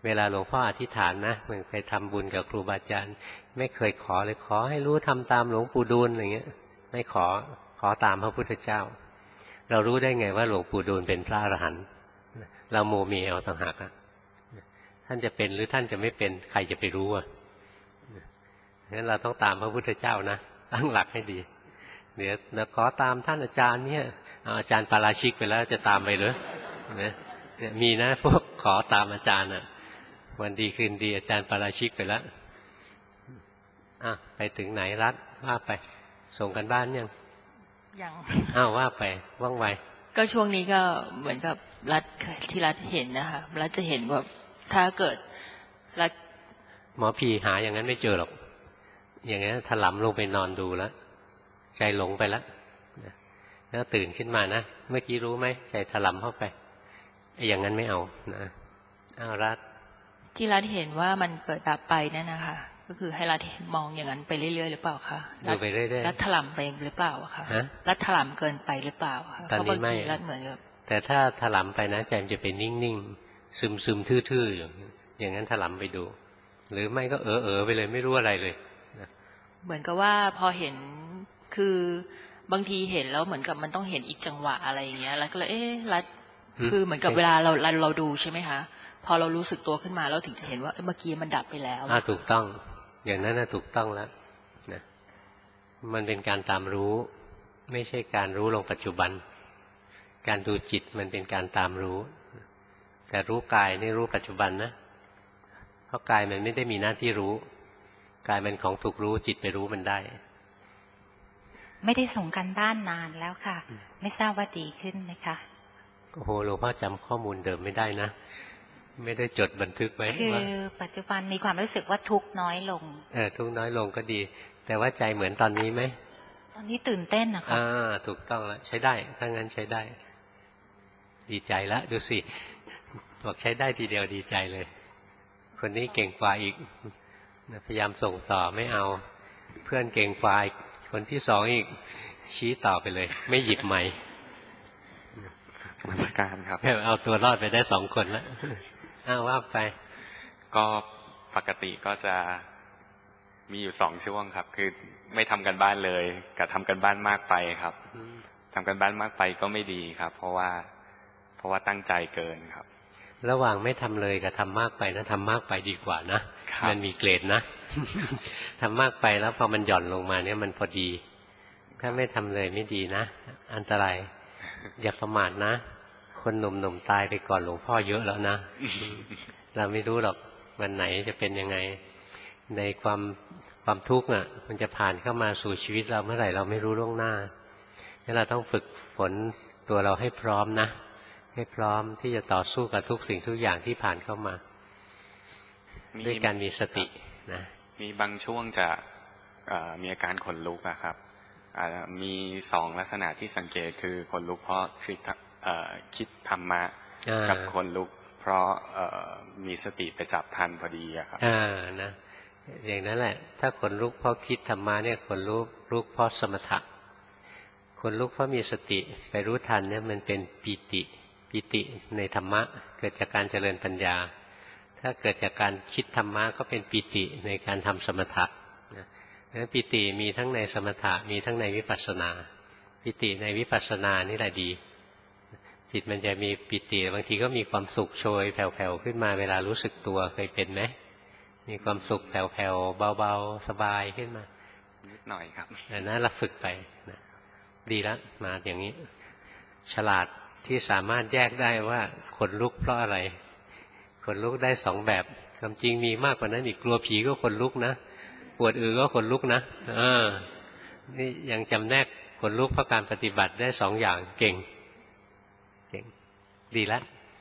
เวลาหลวงพ่ออธิษฐานนะมันไปทำบุญกับครูบาอาจารย์ไม่เคยขอเลยขอให้รู้ทำตามหลวงปู่ดูลอะไรเงี้ยไม่ขอขอตามพระพุทธเจ้าเรารู้ได้ไงว่าหลวงปู่ดูลเป็นพระอรหันต์เราโมเมเอาต่างหากอ่ะท่านจะเป็นหรือท่านจะไม่เป็นใครจะไปรู้อ่ะงั้นเราต้องตามพระพุทธเจ้านะตั้งหลักให้ดีเดี๋ยวเราขอตามท่านอาจารย์เนี่ยอาจารย์ปาราชิกไปแล้วจะตามไปหรือเนี่ยมีนะพวกขอตามอาจารย์อ่ะวันดีคืนดีอาจารย์ปาราชิกไปแล้วอ่ะไปถึงไหนรัฐว่าไปส่งกันบ้านยังยังอ้าวว่าไปว่องไวก็ช่วงนี้ก็เหมือนกับรัฐที่รัฐเห็นนะคะรัฐจะเห็นว่าถ้าเกิดรัฐหมอผีหาอย่างนั้นไม่เจอหรอกอย่างนั้นถลำลงไปนอนดูแล้วใจหลงไปแล้วแล้วตื่นขึ้นมานะเมื่อกี้รู้ไหมใจถลำเข้าไปไอ้อย่างนั้นไม่เอานะอ้าวรัฐที่รัฐเห็นว่ามันเกิดดับไปนั่นนะคะก็คือให้รัฐมองอย่างนั้นไปเรื่อยๆหรือเปล่าคะดูไปเรื่อยๆรัฐถลำไปหรือเปล่าคะรัฐถลำเกินไปหรือเปล่าคะตอนนี้ไม่รัฐเหมือนกับแต่ถ้าถลำไปนะใจมันจะเป็นนิ่งๆซึมๆทื่อๆอย่างอย่างนั้นถลำไปดูหรือไม่ก็เออเออไปเลยไม่รู้อะไรเลยเหมือนกับว่าพอเห็นคือบางทีเห็นแล้วเหมือนกับมันต้องเห็นอีกจังหวะอะไรอย่างเงี้ยแล้วก็เลยเอ๊ะรัฐคือเหมือนกับเวลาเราเราดูใช่ไหมคะพอเรารู้สึกตัวขึ้นมาแล้วถึงจะเห็นว่าเมื่อกี้มันดับไปแล้วอ่าถูกต้องอย่างนั้นน่ะถูกต้องแล้วนะมันเป็นการตามรู้ไม่ใช่การรู้ลงปัจจุบันการดูจิตมันเป็นการตามรู้แต่รู้กายนี่รู้ปัจจุบันนะเพราะกายมันไม่ได้มีหน้าที่รู้กายมันของถูกรู้จิตไปรู้มันได้ไม่ได้ส่งกันบ้านนานแล้วค่ะไม่ทราบว่าดีขึ้นไหมคะโอ้โหหลวงพ่อจำข้อมูลเดิมไม่ได้นะไม่ได้จดบันทึกไว้คือปัจจุบันมีความรู้สึกว่าทุกข์น้อยลงเออทุกข์น้อยลงก็ดีแต่ว่าใจเหมือนตอนนี้ไหมตอนนี้ตื่นเต้นนะคะอ่าถูกต้องแล้วใช้ได้ถ้างั้นใช้ได้ดีใจแล้วดูสิบอกใช้ได้ทีเดียวดีใจเลยคนนี้เก่งกว่าอีกพยายามส่งต่อไม่เอาเพื่อนเก่งกว่าคนที่สองอีกชี้ต่อไปเลยไม่หยิบไมค์นมัสการครับเอาตัวรอดไปได้สองคนแล้วอ้าวว่าไปก็ปกติก็จะมีอยู่สองช่วงครับคือไม่ทำกันบ้านเลยกับทำกันบ้านมากไปครับทำกันบ้านมากไปก็ไม่ดีครับเพราะว่าเพราะว่าตั้งใจเกินครับระหว่างไม่ทำเลยกับทำมากไปนะทำมากไปดีกว่านะมันมีเกรดนะทำมากไปแล้วพอมันหย่อนลงมาเนี่ยมันพอดีถ้าไม่ทำเลยไม่ดีนะอันตรายอย่าประมาทนะคนหนุ่มๆตายไปก่อนหลวงพ่อเยอะแล้วนะเราไม่รู้หรอกวันไหนจะเป็นยังไงในความความทุกข์อ่ะมันจะผ่านเข้ามาสู่ชีวิตเราเมื่อไหร่เราไม่รู้ล่วงหน้างั้นเราต้องฝึกฝนตัวเราให้พร้อมนะให้พร้อมที่จะต่อสู้กับทุกสิ่งทุกอย่างที่ผ่านเข้ามาด้วยการมีสตินะมีบางช่วงจะมีอาการขนลุกอะครับมีสองลักษณะที่สังเกตคือขนลุกเพราะคิดคิดธรรมะกับขนลุกเพราะมีสติไปจับทันพอดีอะครับอ่านะอย่างนั้นแหละถ้าขนลุกเพราะคิดธรรมะเนี่ยขนลุกลุกเพราะสมถะขนลุกเพราะมีสติไปรู้ทันเนี่ยมันเป็นปีติปีติในธรรมะเกิดจากการเจริญปัญญาถ้าเกิดจากการคิดธรรมะก็เป็นปีติในการทำสมถะนั้นปีติมีทั้งในสมถะมีทั้งในวิปัสสนาปีติในวิปัสสนานี่แหละดีจิตมันจะมีปีติบางทีก็มีความสุขโชยแผ่วๆขึ้นมาเวลารู้สึกตัวเคยเป็นไหมมีความสุขแผ่วๆเบาๆสบายขึ้นมานิดหน่อยครับแต่นั้นเราฝึกไปนะดีแล้วมาอย่างนี้ฉลาดที่สามารถแยกได้ว่าขนลุกเพราะอะไรขนลุกได้สองแบบความจริงมีมากกว่านั้นอีกกลัวผีก็ขนลุกนะปวดอือก็ขนลุกนะอ่านี่ยังจำแนกขนลุกเพราะการปฏิบัติได้สองอย่างเก่งเก่งดีแล้ว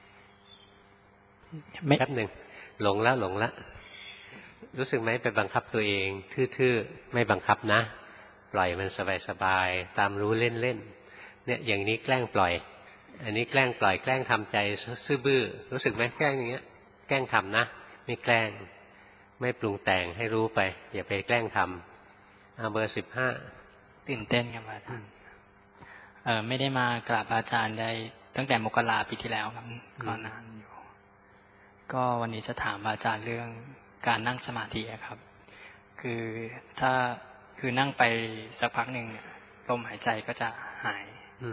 แป๊บหนึ่งหลงแล้วหลงแล้วรู้สึกไหมไปบังคับตัวเองทื่อๆไม่บังคับนะปล่อยมันสบายๆตามรู้เล่นๆเนี่ยอย่างนี้แกล้งปล่อยอันนี้แกล้งปล่อยแกล้งทำใจซื่อบื้อรู้สึกไหมแกล้งอย่างเงี้ยแกล้งทำนะไม่แกล้งไม่ปรุงแต่งให้รู้ไปอย่าไปแกล้งทำเอาเบอร์สิบห้าตื่นเต้นครับอาจารย์เออไม่ได้มากราบอาจารย์ได้ตั้งแต่มกราปีที่แล้วครับก่อนนานอยู่ก็วันนี้จะถามอาจารย์เรื่องการนั่งสมาธิครับคือถ้าคือนั่งไปสักพักหนึ่งเนี่ยลมหายใจก็จะหาย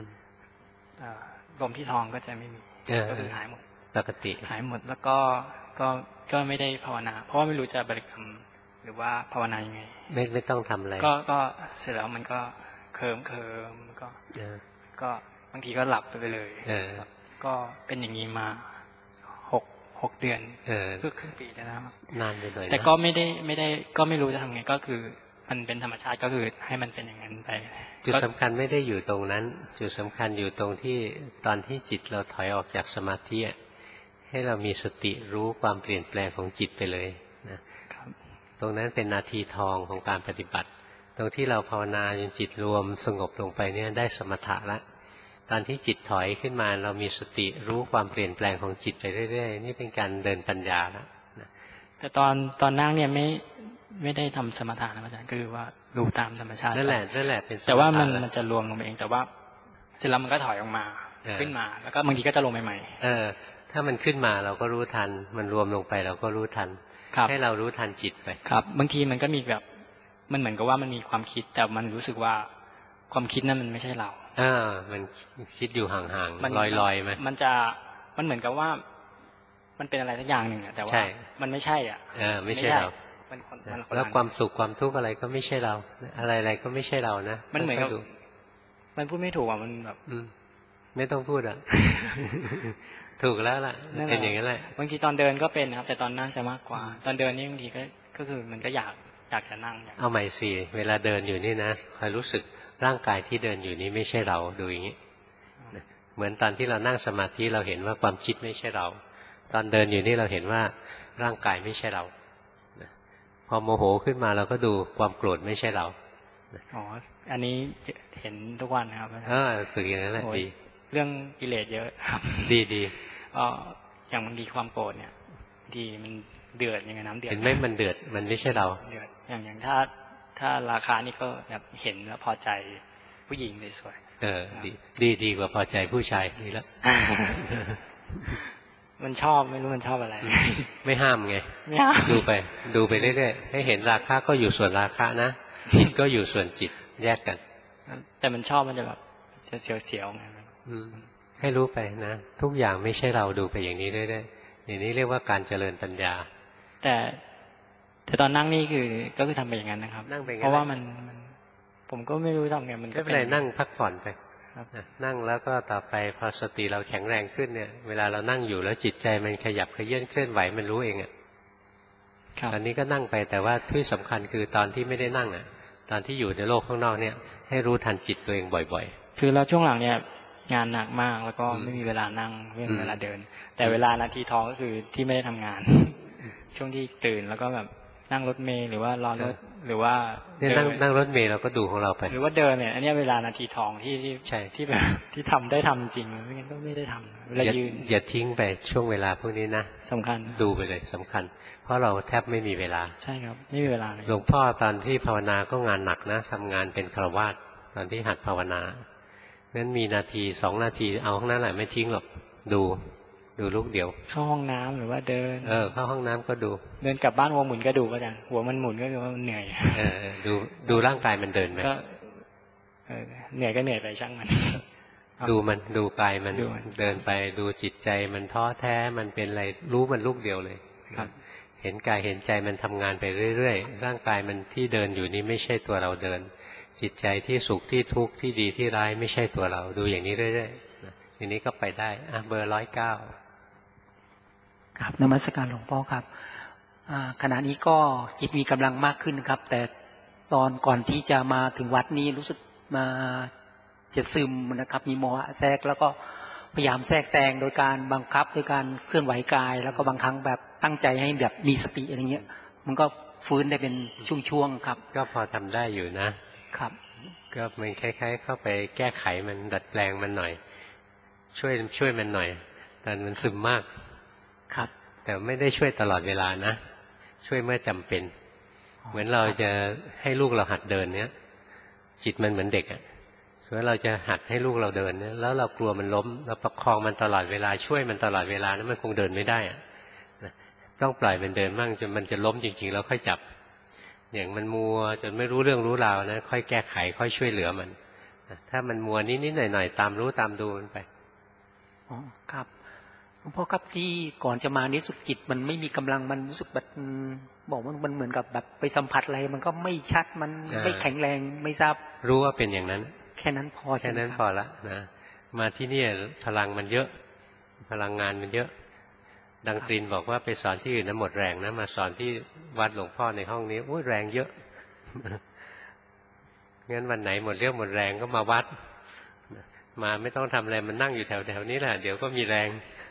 ลมที่ท้องก็จะไม่มีก็คือหายหมดปกติหายหมดแล้วก็ก็ก็ไม่ได้ภาวนาเพราะว่าไม่รู้จะบริกรรมหรือว่าภาวนายังไงไม่ไม่ต้องทำอะไรก็ก็เสร็จแล้วมันก็เคิมเคิมก็ก็บางทีก็หลับไปเลยก็เป็นอย่างนี้มาหกหกเดือนเพื่อครึ่งปีแล้วนานไปหน่อยแต่ก็ไม่ได้ไม่ได้ก็ไม่รู้จะทำไงก็คือมันเป็นธรรมชาติก็คือให้มันเป็นอย่างนั้นไปจุดสำคัญไม่ได้อยู่ตรงนั้นจุดสำคัญอยู่ตรงที่ตอนที่จิตเราถอยออกจากสมาธิให้เรามีสติรู้ความเปลี่ยนแปลงของจิตไปเลยนะตรงนั้นเป็นนาทีทองของการปฏิบัติตรงที่เราภาวนาจนจิตรวมสงบลงไปเนี่ยได้สมถะละตอนที่จิตถอยขึ้นมาเรามีสติรู้ความเปลี่ยนแปลงของจิตไปเรื่อยๆนี่เป็นการเดินปัญญาแล้วแต่ตอนตอนนั่งเนี่ยไม่ไม่ได้ทำสมถะนะอาจารย์คือว่าดูตามธรรมชาตินั่นแหละนั่นแหละเป็นแต่ว่ามันมันจะรวมลงไปเองแต่ว่าเสร็จแล้วมันก็ถอยออกมาขึ้นมาแล้วก็บางทีก็จะลงใหม่ๆเออถ้ามันขึ้นมาเราก็รู้ทันมันรวมลงไปเราก็รู้ทันให้เรารู้ทันจิตไปครับบางทีมันก็มีแบบมันเหมือนกับว่ามันมีความคิดแต่มันรู้สึกว่าความคิดนั้นมันไม่ใช่เราอ่ามันคิดอยู่ห่างๆลอยๆไหมมันจะมันเหมือนกับว่ามันเป็นอะไรสักอย่างหนึ่งแต่ว่ามันไม่ใช่อ่ะเออไม่ใช่เราแล้วความสุขความทุกข์อะไรก็ไม่ใช่เราอะไรๆก็ไม่ใช่เรานะมันเหมือนกับมันพูดไม่ถูกอ่ะมันแบบไม่ต้องพูดอ่ะถูกแล้วล่ะเป็นอย่างนั้นแหละบางทีตอนเดินก็เป็นครับแต่ตอนนั่งจะมากกว่าตอนเดินนี่บางทีก็ก็คือมันก็อยากอยากจะนั่งเอาใหม่สิเวลาเดินอยู่นี่นะคอยรู้สึกร่างกายที่เดินอยู่นี้ไม่ใช่เราดูอย่างนี้เหมือนตอนที่เรานั่งสมาธิเราเห็นว่าความคิดไม่ใช่เราตอนเดินอยู่นี่เราเห็นว่าร่างกายไม่ใช่เราพอโมโหขึ้นมาเราก็ดูความโกรธไม่ใช่เราอ๋ออันนี้เห็นทุกวันนะครับเออฝึกอย่างนั้นแหละดีเรื่องกิเลสเยอะดีดีอ๋ออย่างบางทีความโกรธเนี่ยดีมันเดือดยังไงน้ำเดือดเห็นไหมมันเดือดมันไม่ใช่เราเดือดอย่างอย่างถ้าถ้าราคานี่ก็แบบเห็นแล้วพอใจผู้หญิงเลยสวยเออดีดีดีกว่าพอใจผู้ชายนี่แล้วมันชอบไม่รู้มันชอบอะไรไม่ห้ามไงดูไปดูไปเรื่อยๆให้เห็นราคาก็อยู่ส่วนราคานะจิตก็อยู่ส่วนจิตแยกกันแต่มันชอบมันจะแบบจะเสียวๆไงให้รู้ไปนะทุกอย่างไม่ใช่เราดูไปอย่างนี้เรื่อยๆอย่างนี้เรียกว่าการเจริญปัญญาแต่แต่ตอนนั่งนี่คือก็คือทำไปอย่างนั้นนะครับเพราะว่ามันผมก็ไม่รู้ทำไงมันก็เป็นไรนั่งพักผ่อนไปนั่งแล้วก็ต่อไปพอสติเราแข็งแรงขึ้นเนี่ยเวลาเรานั่งอยู่แล้วจิตใจมันขยับเขยื่อนเคลื่อนไหวมันรู้เองอ่ะตอนนี้ก็นั่งไปแต่ว่าที่สำคัญคือตอนที่ไม่ได้นั่งอ่ะตอนที่อยู่ในโลกข้างนอกเนี่ยให้รู้ทันจิตตัวเองบ่อยๆคือเราช่วงหลังเนี่ยงานหนักมากแล้วก็ไม่มีเวลานั่งไม่มีเวลาเดินแต่เวลานาทีทองก็คือที่ไม่ได้ทำงานช่วงที่ตื่นแล้วก็แบบนั่งรถเมล์หรือว่ารอรถหรือว่านั่งนั่งรถเมล์เราก็ดูของเราไปหรือว่าเดินเนี่ยอันนี้เวลานาทีทองที่ที่ใช่ที่แบบที่ทำได้ทำจริงไม่งั้นก็ไม่ได้ทำเวลายืนอย่าทิ้งไปช่วงเวลาพวกนี้นะสำคัญดูไปเลยสำคัญเพราะเราแทบไม่มีเวลาใช่ครับไม่มีเวลาเลยหลวงพ่อตอนที่ภาวนาก็งานหนักนะทำงานเป็นฆราวาสตอนที่หัดภาวนานั้นมีนาทีสองนาทีเอาข้างนั้นแหละไม่ทิ้งหรอกดูดูลูกเดียวเข้าห้องน้ำหรือว่าเดินเออเข้าห้องน้ำก็ดูเดินกลับบ้านหัวหมุนก็ดูก็ได้หัวมันหมุนก็คือว่ามันเหนื่อยเออดูดูร่างกายมันเดินไหมก็เหนื่อยก็เหนื่อยไปช่างมันดูมันดูกายมันเดินไปดูจิตใจมันท้อแท้มันเป็นอะไรรู้มันลูกเดียวเลยครับเห็นกายเห็นใจมันทำงานไปเรื่อยๆร่างกายมันที่เดินอยู่นี้ไม่ใช่ตัวเราเดินจิตใจที่สุขที่ทุกข์ที่ดีที่ร้ายไม่ใช่ตัวเราดูอย่างนี้เรื่อยๆทีนี้ก็ไปได้อ่ะเบอร์ร้อยเก้าครับนมัสการหลวงพ่อครับขณะนี้ก็จิตมีกำลังมากขึ้นครับแต่ตอนก่อนที่จะมาถึงวัดนี้รู้สึกมาจะซึมนะครับมีโมหะแทรกแล้วก็พยายามแทรกแซงโดยการบังคับโดยการเคลื่อนไหวกายแล้วก็บางครั้งแบบตั้งใจให้แบบมีสติอะไรเงี้ยมันก็ฟื้นได้เป็นช่วงๆครับก็พอทำได้อยู่นะครับก็มันคล้ายๆเข้าไปแก้ไขมันดัดแปลงมันหน่อยช่วยช่วยมันหน่อยแต่มันซึมมากครับแต่ไม่ได้ช่วยตลอดเวลานะช่วยเมื่อจำเป็นเหมือนเราจะให้ลูกเราหัดเดินเนี้ยจิตมันเหมือนเด็กอ่ะส่วนเราจะหัดให้ลูกเราเดินเนี้ยแล้วเรากลัวมันล้มเราประคองมันตลอดเวลาช่วยมันตลอดเวลานั้นมันคงเดินไม่ได้อ่ะต้องปล่อยมันเดินบ้างจนมันจะล้มจริงๆแล้วค่อยจับอย่างมันมัวจนไม่รู้เรื่องรู้ราวนะค่อยแก้ไขค่อยช่วยเหลือมันถ้ามันมัวนิดๆหน่อยๆตามรู้ตามดูมันไปอ๋อครับหลวงพ่อครับที่ก่อนจะมานี้รู้สึกจิตมันไม่มีกำลังมันรู้สึกแบบบอกว่ามันเหมือนกับแบบไปสัมผัสอะไรมันก็ไม่ชัดมันไม่แข็งแรงไม่ทราบรู้ว่าเป็นอย่างนั้นแค่นั้นพอแค่นั้นพอละนะมาที่นี่พลังมันเยอะพลังงานมันเยอะดังตรินบอกว่าไปสอนที่อื่นนะหมดแรงนะมาสอนที่วัดหลวงพ่อในห้องนี้โอ้ยแรงเยอะงั้นวันไหนหมดเรี่ยวหมดแรงก็มาวัดมาไม่ต้องทำอะไรมันนั่งอยู่แถวแถวนี้แหละเดี๋ยวก็มีแรง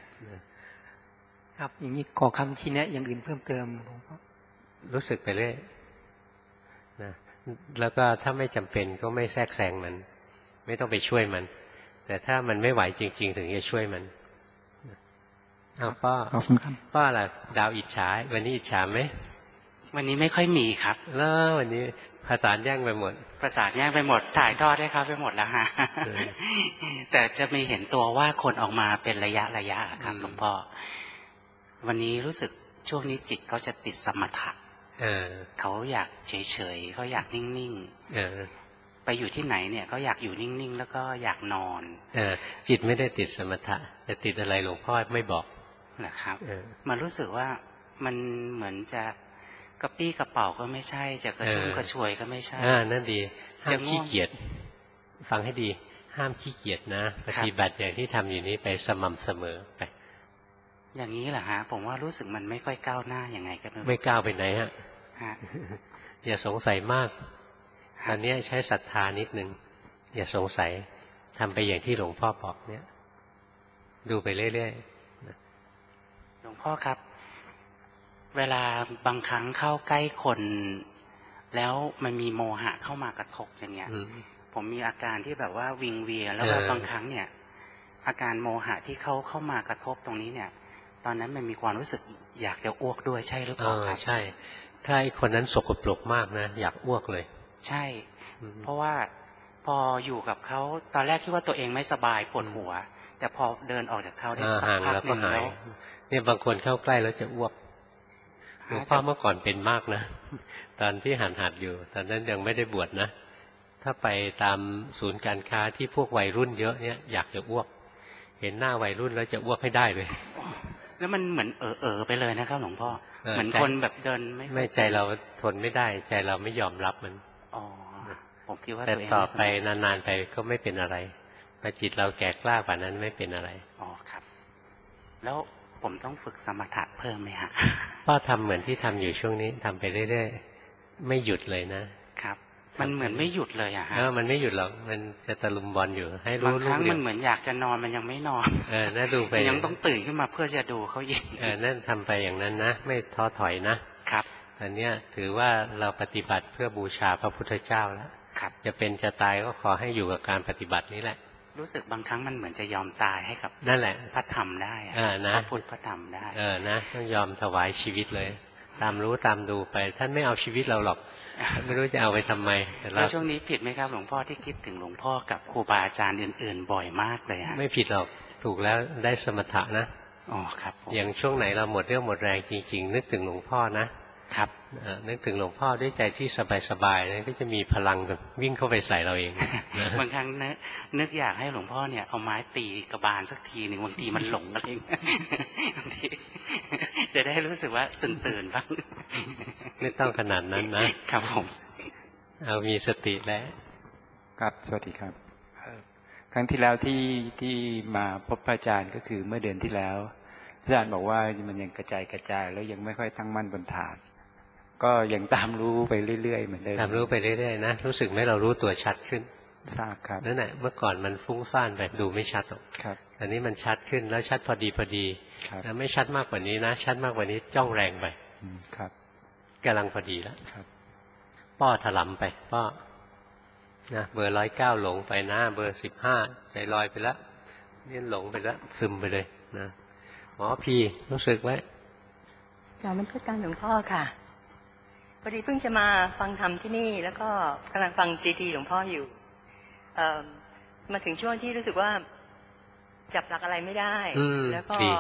ครับอย่างนี้ขอคำชี้แนะอย่างอื่นเพิ่มเติมหลวงพ่อรู้สึกไปเรื่อยนะแล้วก็ถ้าไม่จำเป็นก็ไม่แทรกแซงมันไม่ต้องไปช่วยมันแต่ถ้ามันไม่ไหวจริงๆถึงจะช่วยมันอ้าวป้าขอบคุณครับป้าล่ะดาวอิจฉาวันนี้อิจฉาไหมวันนี้ไม่ค่อยมีครับแล้ววันนี้ภาษาแย่งไปหมดภาษาแย่งไปหมดถ่ายทอดให้เขาไปหมดแล้วฮะแต่จะมีเห็นตัวว่าคนออกมาเป็นระยะระยะครับหลวงพ่อวันนี้รู้สึกช่วงนี้จิตเขาจะติดสมถะเขาอยากเฉยๆเขาอยากนิ่งๆไปอยู่ที่ไหนเนี่ยเขาอยากอยู่นิ่งๆแล้วก็อยากนอนจิตไม่ได้ติดสมถะแต่ติดอะไรหลวงพ่อไม่บอกนะครับมันรู้สึกว่ามันเหมือนจะกระปี้กระเป๋าก็ไม่ใช่จะกระชุ่มกระชวยก็ไม่ใช่อ่านั่นดีห้ามขี้เกียจฟังให้ดีห้ามขี้เกียจนะปฏิบัติอย่างที่ทำอยู่นี้ไปสม่ำเสมอไปอย่างนี้แหละฮะผมว่ารู้สึกมันไม่ค่อยก้าวหน้ายังไงกันไม่ก้าวไปไหนฮะอย่าสงสัยมากตอนนี้ใช้ศรัทธานิดนึงอย่าสงสัยทำไปอย่างที่หลวงพ่อบอกเนี่ยดูไปเรื่อยๆหลวงพ่อครับเวลาบางครั้งเข้าใกล้คนแล้วมันมีโมหะเข้ามากระทบอย่างเงี้ยผมมีอาการที่แบบว่าวิงเวียแล้วว่าบางครั้งเนี่ยอาการโมหะที่เขาเข้ามากระทบตรงนี้เนี่ยตอนนั้นมันมีความรู้สึกอยากจะอ้วกด้วยใช่หรือเปล่าครับใช่ถ้าไอ้คนนั้นสกปรกมากนะอยากอ้วกเลยใช่เพราะว่าพออยู่กับเขาตอนแรกคิดว่าตัวเองไม่สบายปวดหัวแต่พอเดินออกจากเขาได้สักพักหนึ่งแล้วเนี่ยบางคนเข้าใกล้แล้วจะอ้วกหลวงพ่อเมื่อก่อนเป็นมากนะตอนที่หันหัดอยู่ตอนนั้นยังไม่ได้บวชนะถ้าไปตามศูนย์การค้าที่พวกวัยรุ่นเยอะเนี่ยอยากจะอ้วกเห็นหน้าวัยรุ่นแล้วจะอ้วกให้ได้เลยแล้วมันเหมือนเออเออไปเลยนะครับหลวงพ่อเหมือนคนแบบเดินไม่ไม่ใจเราทนไม่ได้ใจเราไม่ยอมรับมันอ๋อผมคิดว่าแต่ต่อไปนานๆไปก็ไม่เป็นอะไรพอจิตเราแก่กล้ากว่านั้นไม่เป็นอะไรอ๋อครับแล้วผมต้องฝึกสมถะเพิ่มไหมฮะป้าทำเหมือนที่ทำอยู่ช่วงนี้ทำไปเรื่อยๆไม่หยุดเลยนะครับมันเหมือนไม่หยุดเลยอะฮะเออมันไม่หยุดหรอกมันจะตะลุมบอลอยู่ให้รู้บางครั้งมันเหมือนอยากจะนอนมันยังไม่นอนเออน่าดูไปยังต้องตื่นขึ้นมาเพื่อจะดูเขายิงเออนั่นทำไปอย่างนั้นนะไม่ท้อถอยนะครับอันเนี้ยถือว่าเราปฏิบัติเพื่อบูชาพระพุทธเจ้าแล้วครับจะเป็นจะตายก็ขอให้อยู่กับการปฏิบัตินี้แหละรู้สึกบางครั้งมันเหมือนจะยอมตายให้กับนั่นแหละพระธรรมได้เออนะพระพุทธพระธรรมได้เออนะต้องยอมถวายชีวิตเลยตามรู้ตามดูไปท่านไม่เอาชีวิตเราหรอกไม่รู้จะเอาไปทำไมแล้วช่วงนี้ผิดไหมครับหลวงพ่อที่คิดถึงหลวงพ่อกับครูบาอาจารย์อื่นๆบ่อยมากเลยฮะไม่ผิดหรอกถูกแล้วได้สมถะนะอ๋อครับอย่างช่วงไหนเราหมดเรี่ยวหมดแรงจริงๆนึกถึงหลวงพ่อนะครับนึกถึงหลวงพ่อด้วยใจที่สบายๆนะก็จะมีพลังแบบวิ่งเข้าไปใส่เราเองบางครั้งนึกอยากให้หลวงพ่อเนี่ยเอาไม้ตีกระบาลสักทีหนึ่งบางทีมันหลงอะไรบางทีจะได้รู้สึกว่าตื่นๆบ้างไม่ต้องขนาดนั้นนะครับผมเอามีสติแล้วครับสวัสดีครับครั้งที่แล้วที่ที่มาพบพระอาจารย์ก็คือเมื่อเดือนที่แล้วพระอาจารย์บอกว่ามันยังกระจายกระจายแล้วยังไม่ค่อยตั้งมั่นบนฐานก็ยังตามรู้ไปเรื่อยๆเหมือนเดิมตามรู้ไปเรื่อยๆนะรู้สึกไหมเรารู้ตัวชัดขึ้นทราบครับนั่นแหละเมื่อก่อนมันฟุ้งซ่านไปดูไม่ชัดหรอกครับอันนี้มันชัดขึ้นแล้วชัดพอดีพอดีแล้วไม่ชัดมากกว่านี้นะชัดมากกว่านี้จ้องแรงไปครับกำลังพอดีแล้วครับป้อถลำไปป้อนะเบอร์ร้อยเก้าหลงไปนะเบอร์สิบห้าใจลอยไปแล้วนี่หลงไปแล้วซึมไปเลยนะหมอพีรู้สึกไว้กราบนมัสการหลวงพ่อค่ะพอดีเพิ่งจะมาฟังธรรมที่นี่แล้วก็กำลังฟังซีดีหลวงพ่ออยู่เอ่อมาถึงช่วงที่รู้สึกว่าจับหลักอะไรไม่ได้แล้วก็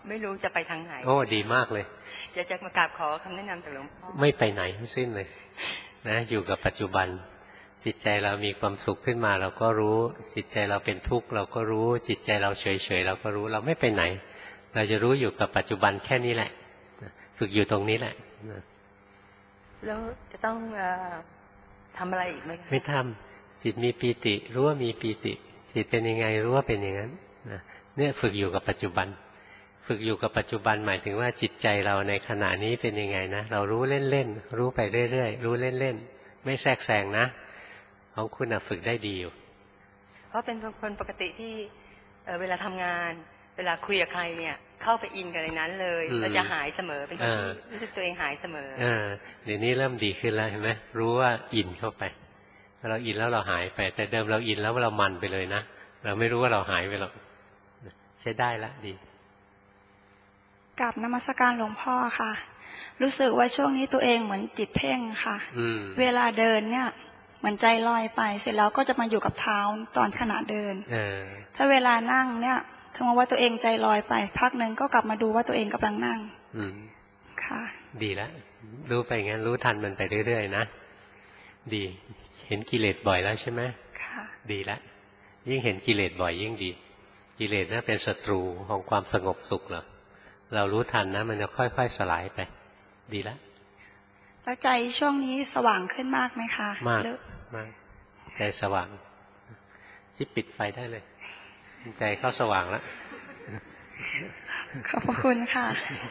ไม่รู้จะไปทางไหนโอ้ดีมากเลยอยากจะมากราบขอคำแนะนำจากหลวงพ่อไม่ไปไหนทั้งสิ้นเลยนะอยู่กับปัจจุบันจิตใจเรามีความสุขขึ้นมาเราก็รู้จิตใจเราเป็นทุกข์เราก็รู้จิตใจเราเฉยๆเราก็รู้เราไม่ไปไหนเราจะรู้อยู่กับปัจจุบันแค่นี้แหละฝึกอยู่ตรงนี้แหละแล้วจะต้องทำอะไรอีกไหมไม่ทำจิตมีปีติรู้ว่ามีปีติจิตเป็นยังไงรู้ว่าเป็นอย่างนั้นเนี่ยฝึกอยู่กับปัจจุบันฝึกอยู่กับปัจจุบันหมายถึงว่าจิตใจเราในขณะนี้เป็นยังไงนะเรารู้เล่นๆรู้ไปเรื่อยๆรู้เล่นๆไม่แทรกแซงนะของคุณฝึกได้ดีอยู่เพราะเป็นคนปกติที่เวลาทำงานเวลาคุยกับใครเนี่ยเข้าไปอินกับในนั้นเลยเราจะหายเสมอเป็นคนที่รู้สึกตัวเองหายเสมอเออเดี๋ยวนี้เริ่มดีขึ้นแล้วเห็นไหมรู้ว่าอินเข้าไปเราอินแล้วเราหายไปแต่เดิมเราอินแล้วเรามันไปเลยนะเราไม่รู้ว่าเราหายไปหรอกใช้ได้ละดีกราบนมัสการหลวงพ่อค่ะรู้สึกว่าช่วงนี้ตัวเองเหมือนจิตเพ่งค่ะเวลาเดินเนี่ยเหมือนใจลอยไปเสร็จแล้วก็จะมาอยู่กับเท้าตอนขณะเดินถ้าเวลานั่งเนี่ยถ้ามองว่าตัวเองใจลอยไปพักหนึ่งก็กลับมาดูว่าตัวเองกำลังนั่งค่ะดีแล้วรู้ไปงั้นรู้ทันมันไปเรื่อยๆนะดีเห็นกิเลสบ่อยแล้วใช่ไหมค่ะดีแล้วยิ่งเห็นกิเลสบ่อยยิ่งดีกิเลสน่ะเป็นศัตรูของความสงบสุขเหรอเรารู้ทันนะมันจะค่อยๆสลายไปดีแล้วแล้วใจช่วงนี้สว่างขึ้นมากไหมคะมากมากใจสว่างจิปิดไฟได้เลยใจเข้าสว่างแล้วขอบคุณค่ะ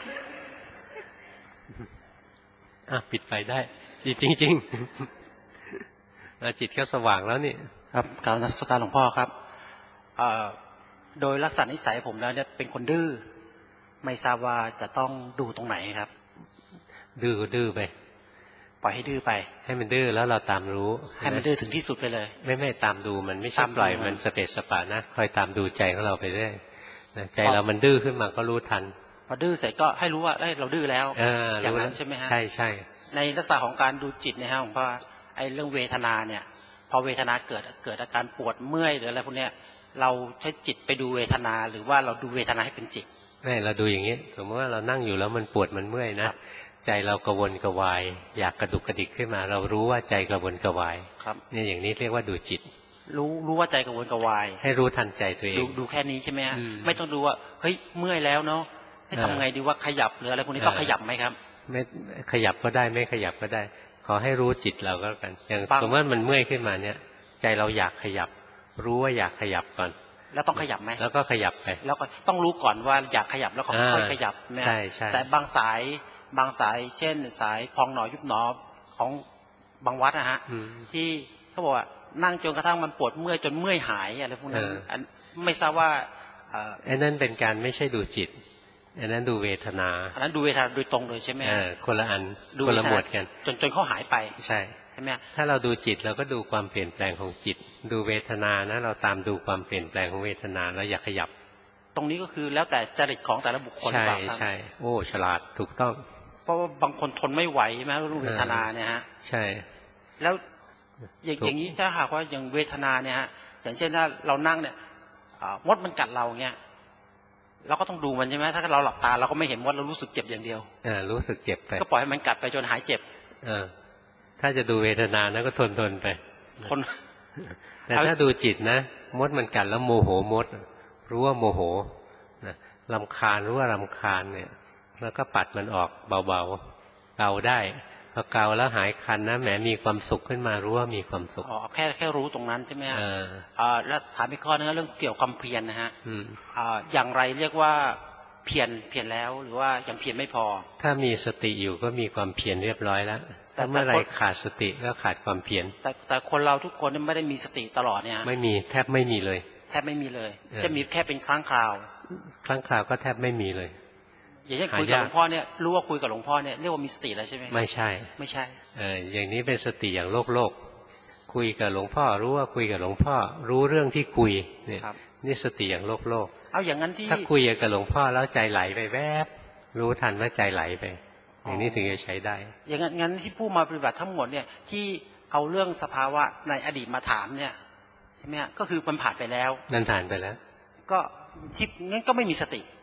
อ่ะปิดไฟได้จริงจริงๆจิตเข้าสว่างแล้วนี่ครับกราบนมัสการหลวงพ่อครับโดยลักษณะนิสัยผมแล้วเนี่ยเป็นคนดื้อไม่ทราบว่าจะต้องดูตรงไหนครับดื้อก็ดื้อไปปล่อยให้ดื้อไปให้มันดื้อแล้วเราตามรู้ให้มันดื้อถึงที่สุดไปเลยไม่ไม่ตามดูมันไม่ใช่ปล่อยมันสเปสสปะนะคอยตามดูใจของเราไปเรื่อยใจเรามันดื้อขึ้นมาก็รู้ทันพอดื้อเสร็จก็ให้รู้ว่าเราดื้อแล้วอย่างนั้นใช่ไหมฮะใช่ใช่ในลักษณะของการดูจิตเนี่ยฮะผมว่าไอ้เรื่องเวทนาเนี่ยพอเวทนาเกิดเกิดอาการปวดเมื่อยหรืออะไรพวกเนี้ยเราใช้จิตไปดูเวทนาหรือว่าเราดูเวทนาให้เป็นจิตไม่เราดูอย่างนี้สมมติว่าเรานั่งอยู่แล้วมันปวดมันเมื่อยนะใจเรากระวนกระวายอยากกระดุกกระดิกขึ้นมาเรารู้ว่าใจกระวนกระวายเนี่ยอย่างนี้เรียกว่าดูจิตรู้รู้ว่าใจกระวนกระวายให้รู้ทันใจตัวเองดูดูแค่นี้ใช่ไหมฮะไม่ต้องดูว่าเฮ้ยเมื่อยแล้วเนาะให้ทำไงดีว่าขยับหรืออะไรพวกนี้ต้องขยับไหมครับไม่ขยับก็ได้ไม่ขยับก็ได้ขอให้รู้จิตเราก็แล้วกันอย่างสมมติมันเมื่อยขึ้นมาเนี่ยใจเราอยากขยับรู้ว่าอยากขยับก่อนแล้วต้องขยับไหมแล้วก็ขยับไปแล้วก็ต้องรู้ก่อนว่าอยากขยับแล้วก็ค่อยขยับใช่ใช่แต่บางสายบางสายเช่นสายพองหนอยุบหนอของบางวัดนะฮะที่เขาบอกว่านั่งจนกระทั่งมันปวดเมื่อยจนเมื่อยหายอะไรพวกนั้นไม่ทราบว่าอันนั้นเป็นการไม่ใช่ดูจิตอันนั้นดูเวทนาอันนั้นดูเวทนาโดยตรงเลยใช่ไหมคนละอันคนละหมวดกันจนจนเขาหายไปใช่ใช่ไหมถ้าเราดูจิตเราก็ดูความเปลี่ยนแปลงของจิตดูเวทนานะเราตามดูความเปลี่ยนแปลงของเวทนาแล้วอย่าขยับตรงนี้ก็คือแล้วแต่จริตของแต่ละบุคคลใช่ใช่โอ้ฉลาดถูกต้องเพราะว่าบางคนทนไม่ไหวใช่ไหมรู้เวทนาเนี่ยฮะใช่แล้วอย่างอย่างนี้ถ้าหากว่าอย่างเวทนาเนี่ยฮะอย่างเช่นถ้าเรานั่งเนี่ยมดมันกัดเราเนี่ยเราก็ต้องดูมันใช่ไหมถ้าเราหลับตาเราก็ไม่เห็นมดเรารู้สึกเจ็บอย่างเดียวเออรู้สึกเจ็บไปก็ปล่อยให้มันกัดไปจนหายเจ็บเออถ้าจะดูเวทนานะก็ทนทนไปทนแต่ถ้าดูจิตนะมดมันกัดแล้วโมโหมดรู้ว่าโมโหนะรำคาญรู้ว่ารำคาญเนี่ยแล้วก็ปัดมันออกเบาๆเกาได้พอเกาแล้วหายคันนะแหมมีความสุขขึ้นมารู้ว่ามีความสุขอ๋อแค่แค่รู้ตรงนั้นใช่ไหมฮะอ่าแล้วถามอีกข้อนึงเรื่องเกี่ยวกับความเพียรนะฮะอ่าอย่างไรเรียกว่าเพียรเพียรแล้วหรือว่ายังเพียรไม่พอถ้ามีสติอยู่ก็มีความเพียรเรียบร้อยแล้วถ้าเมื่อไรขาดสติก็ขาดความเพียรแต่แต่คนเราทุกคนไม่ได้มีสติตลอดเนี่ยไม่มีแทบไม่มีเลยแทบไม่มีเลยจะมีแค่เป็นครั้งคราวครั้งคราวก็แทบไม่มีเลยอย่างเช่นคุยกับหลวงพ่อเนี่ยรู้ว่าคุยกับหลวงพ่อเนี่ยเรียกว่ามีสติแล้วใช่ไหมไม่ใช่ไม่ใช่เอออย่างนี้เป็นสติอย่างโลกโลกคุยกับหลวงพ่อรู้ว่าคุยกับหลวงพ่อรู้เรื่องที่คุยเนี่ยนี่สติอย่างโลกโลกเอาอย่างนั้นที่ถ้าคุยกับหลวงพ่อแล้วใจไหลไปแวบรู้ทันว่าใจไหลไปอย่างนี้ถึงจะใช้ได้อย่างนั้นงั้นที่ผู้มาปฏิบัติทั้งหมดเนี่ยที่เอาเรื่องสภาวะในอดีตมาถามเนี่ยใช่ไหมฮะก็คือมันผ่านไปแล้วนั่นผ่านไปแล้วก็ชิปงั้นก็ไม่มีสติ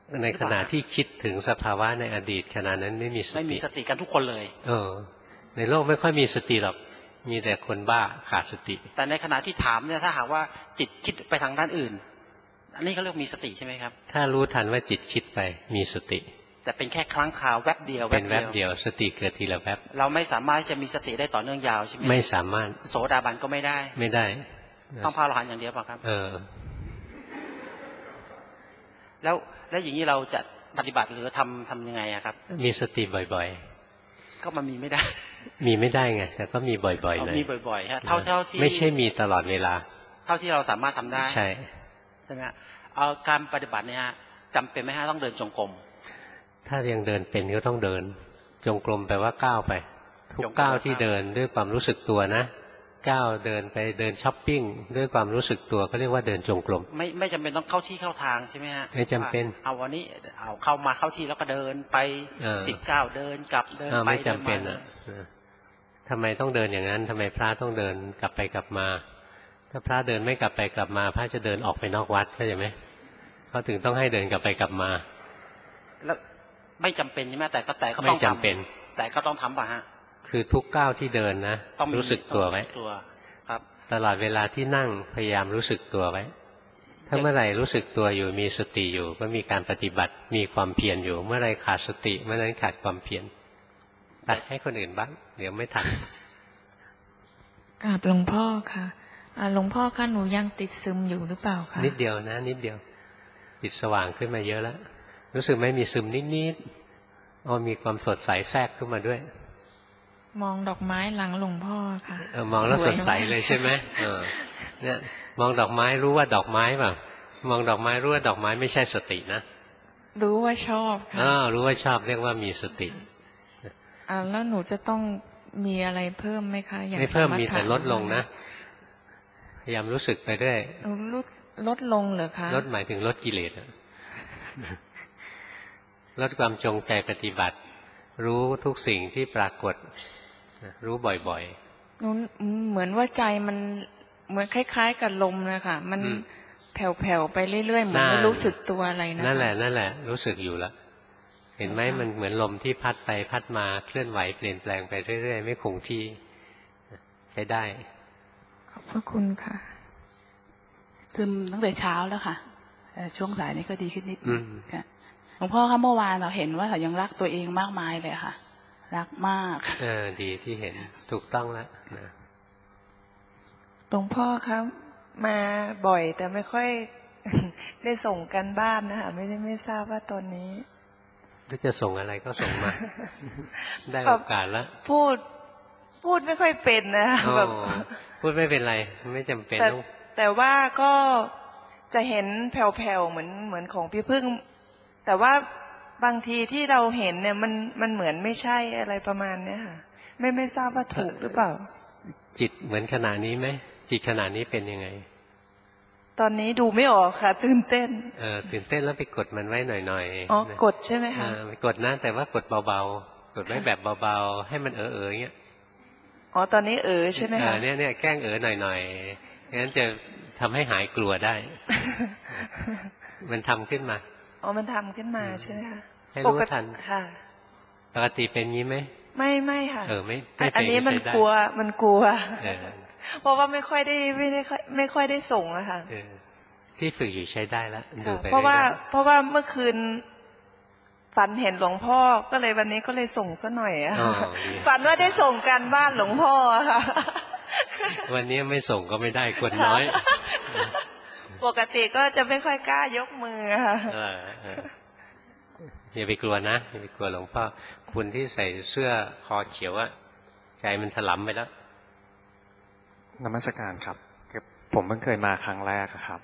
ในขณะที่คิดถึงสภาวะในอดีตขณะนั้นไม่มีสติไม่มีสติกันทุกคนเลยเออในโลกไม่ค่อยมีสติหรอกมีแต่คนบ้าขาดสติแต่ในขณะที่ถามเนี่ยถ้าหากว่าจิตคิดไปทางด้านอื่นอันนี้เขาเรียกมีสติใช่ไหมครับถ้ารู้ทันว่าจิตคิดไปมีสติแต่เป็นแค่ครั้งคราวแวบเดียวเป็นแวบเดียวสติเกิดทีละแวบเราไม่สามารถจะมีสติได้ต่อเนื่องยาวใช่ไหมไม่สามารถโสดาบันก็ไม่ได้ไม่ได้ต้องพระอรหันต์อย่างเดียวป่ะครับเออแล้วแล้วอย่างนี้เราจะปฏิบัติหรือทำทำยังไงอะครับมีสติบ่อยๆก็มันมีไม่ได้มีไม่ได้ไงแต่ก็มีบ่อยๆเลยมีบ่อยๆฮะเท่าเท่าที่ไม่ใช่มีตลอดเวลาเท่าที่เราสามารถทำได้ใช่ใช่ไหมเอาการปฏิบัติเนี่ยฮะจำเป็นไหมฮะต้องเดินจงกรมถ้ายังเดินเป็นก็ต้องเดินจงกรมแปลว่าก้าวไปทุกก้าวที่เดินด้วยความรู้สึกตัวนะก้าวเดินไปเดินช้อปปิ้งด้วยความรู้สึกตัวก็เรียกว่าเดินจงกรมไม่ไม่จำเป็นต้องเข้าที่เข้าทางใช่ไหมฮะไม่จำเป็นเอาวันนี้เอาเข้ามาเข้าที่แล้วก็เดินไปสิบเก้าเดินกลับเดินไปไม่จำเป็นอ่ะทำไมต้องเดินอย่างนั้นทำไมพระต้องเดินกลับไปกลับมาถ้าพระเดินไม่กลับไปกลับมาพระจะเดินออกไปนอกวัดเข้าใจไหมเขาถึงต้องให้เดินกลับไปกลับมาแล้วไม่จำเป็นใช่ไหมแต่ก็แต่ก็ต้องทำแต่ก็ต้องทำป่ะฮะคือทุกก้าวที่เดินนะรู้สึกตัวไว้ครับตลอดเวลาที่นั่งพยายามรู้สึกตัวไว้ถ้าเมื่อไหร่รู้สึกตัวอยู่มีสติอยู่ก็มีการปฏิบัติมีความเพียรอยู่เมื่อไรขาดสติเมื่อนั้นขาดความเพียรไปให้คนอื่นบ้างเดี๋ยวไม่ทันกราบหลวงพ่อค่ะหลวงพ่อคะหนูยังติดซึมอยู่หรือเปล่าคะนิดเดียวนะนิดเดียวจิตสว่างขึ้นมาเยอะแล้วรู้สึกไม่มีซึมนิดๆอ๋อมีความสดใสแทรกขึ้นมาด้วยมองดอกไม้หลังหลวงพ่อค่ะเออมองแล้วสดใสเลยใช่ไหมเออเนี่ยมองดอกไม้รู้ว่าดอกไม้ป่ะมองดอกไม้รู้ว่าดอกไม้ไม่ใช่สตินะรู้ว่าชอบค่ะอ๋อรู้ว่าชอบเรียกว่ามีสติอ่าแล้วหนูจะต้องมีอะไรเพิ่มไหมคะอย่างไม่เพิ่มมีแต่ลดลงนะพยายามรู้สึกไปเรื่อยลดลดลงเหรอคะลดหมายถึงลดกิเลสลดความจงใจปฏิบัติรู้ทุกสิ่งที่ปรากฏรู้บ่อยๆหนูเหมือนว่าใจมันเหมือนคล้ายๆกับลมเลยค่ะมันแผ่วๆไปเรื่อยๆเหมือนไม่รู้สึกตัวอะไรนะนั่นแหละนั่นแหละรู้สึกอยู่แล้วเห็นไหมมันเหมือนลมที่พัดไปพัดมาเคลื่อนไหวเปลี่ยนแปลงไปเรื่อยๆไม่คงที่ใช้ได้ขอบพระคุณค่ะซึมตั้งแต่เช้าแล้วค่ะช่วงสายนี้ก็ดีขึ้นนิดนึงค่ะหลวงพ่อคะเมื่อวานเราเห็นว่าเขายังรักตัวเองมากมายเลยค่ะรักมากเออดีที่เห็นถูกต้องแล้วนะหลวงพ่อครับมาบ่อยแต่ไม่ค่อยได้ส่งกันบ้านนะคะไม่ได้ไม่ทราบว่าตอนนี้ถ้าจะส่งอะไรก็ส่งมาได้โอกาสแล้วพูดพูดไม่ค่อยเป็นนะแบบพูดไม่เป็นไรไม่จำเป็นต้องแต่ว่าก็จะเห็นแผ่วๆเหมือนเหมือนของพี่พึ่งแต่ว่าบางทีที่เราเห็นเนี่ยมันมันเหมือนไม่ใช่อะไรประมาณเนี้ยค่ะไม่ไม่ทราบว่าถูกหรือเปล่าจิตเหมือนขณะนี้ไหมจิตขณะนี้เป็นยังไงตอนนี้ดูไม่ออกค่ะตื่นเต้นเออตื่นเต้นแล้วไปกดมันไว้หน่อยๆอ๋อกดใช่ไหมคะไปกดนะแต่ว่ากดเบาๆกดไว้แบบเบาๆให้มันเออๆอย่างเงี้ยอ๋อตอนนี้เออใช่ไหมคะเนี่ยเนี่ยแกล้งเออหน่อยๆงั้นจะทำให้หายกลัวได้มันทำขึ้นมาอ๋อมันทำขึ้นมาใช่ไหมคะให้รู้ทันค่ะปกติเป็นงี้ไหมไม่ไม่ค่ะเออไม่อันนี้มันกลัวมันกลัวเพราะว่าไม่ค่อยได้ไม่ได้ไม่ค่อยได้ส่งอะค่ะที่ฝึกอยู่ใช้ได้แล้วดูไปเพราะว่าเพราะว่าเมื่อคืนฝันเห็นหลวงพ่อก็เลยวันนี้ก็เลยส่งซะหน่อยอะฝันว่าได้ส่งการบ้านหลวงพ่อค่ะวันนี้ไม่ส่งก็ไม่ได้คนน้อยปกติก็จะไม่ค่อยกล้ายกมือค่ะอย่าไปกลัวนะอย่าไปกลัวหลวงพ่อคุณที่ใส่เสื้อคอเขียวอะใจมันถลำไปแล้วนมัสการครับผมเพิ่งเคยมาครั้งแรกครับ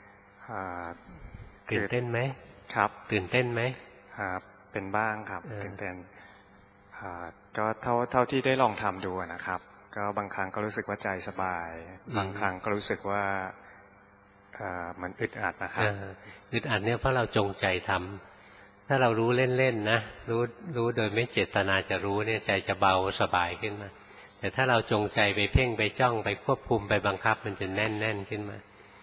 ตื่นเต้นไหมครับตื่นเต้นไหมครับเป็นบ้างครับตื่นเต้นก็เท่าเท่าที่ได้ลองทำดูนะครับก็บางครั้งก็รู้สึกว่าใจสบายบางครั้งก็รู้สึกว่ามันอึดอัดนะครับอึดอัดเนี่ยเพราะเราจงใจทำถ้าเรารู้เล่นๆนะรู้รู้โดยไม่เจตนาจะรู้เนี่ยใจจะเบาสบายขึ้นมาแต่ถ้าเราจงใจไปเพ่งไปจ้องไปควบคุมไปบังคับมันจะแน่นแน่นขึ้นมา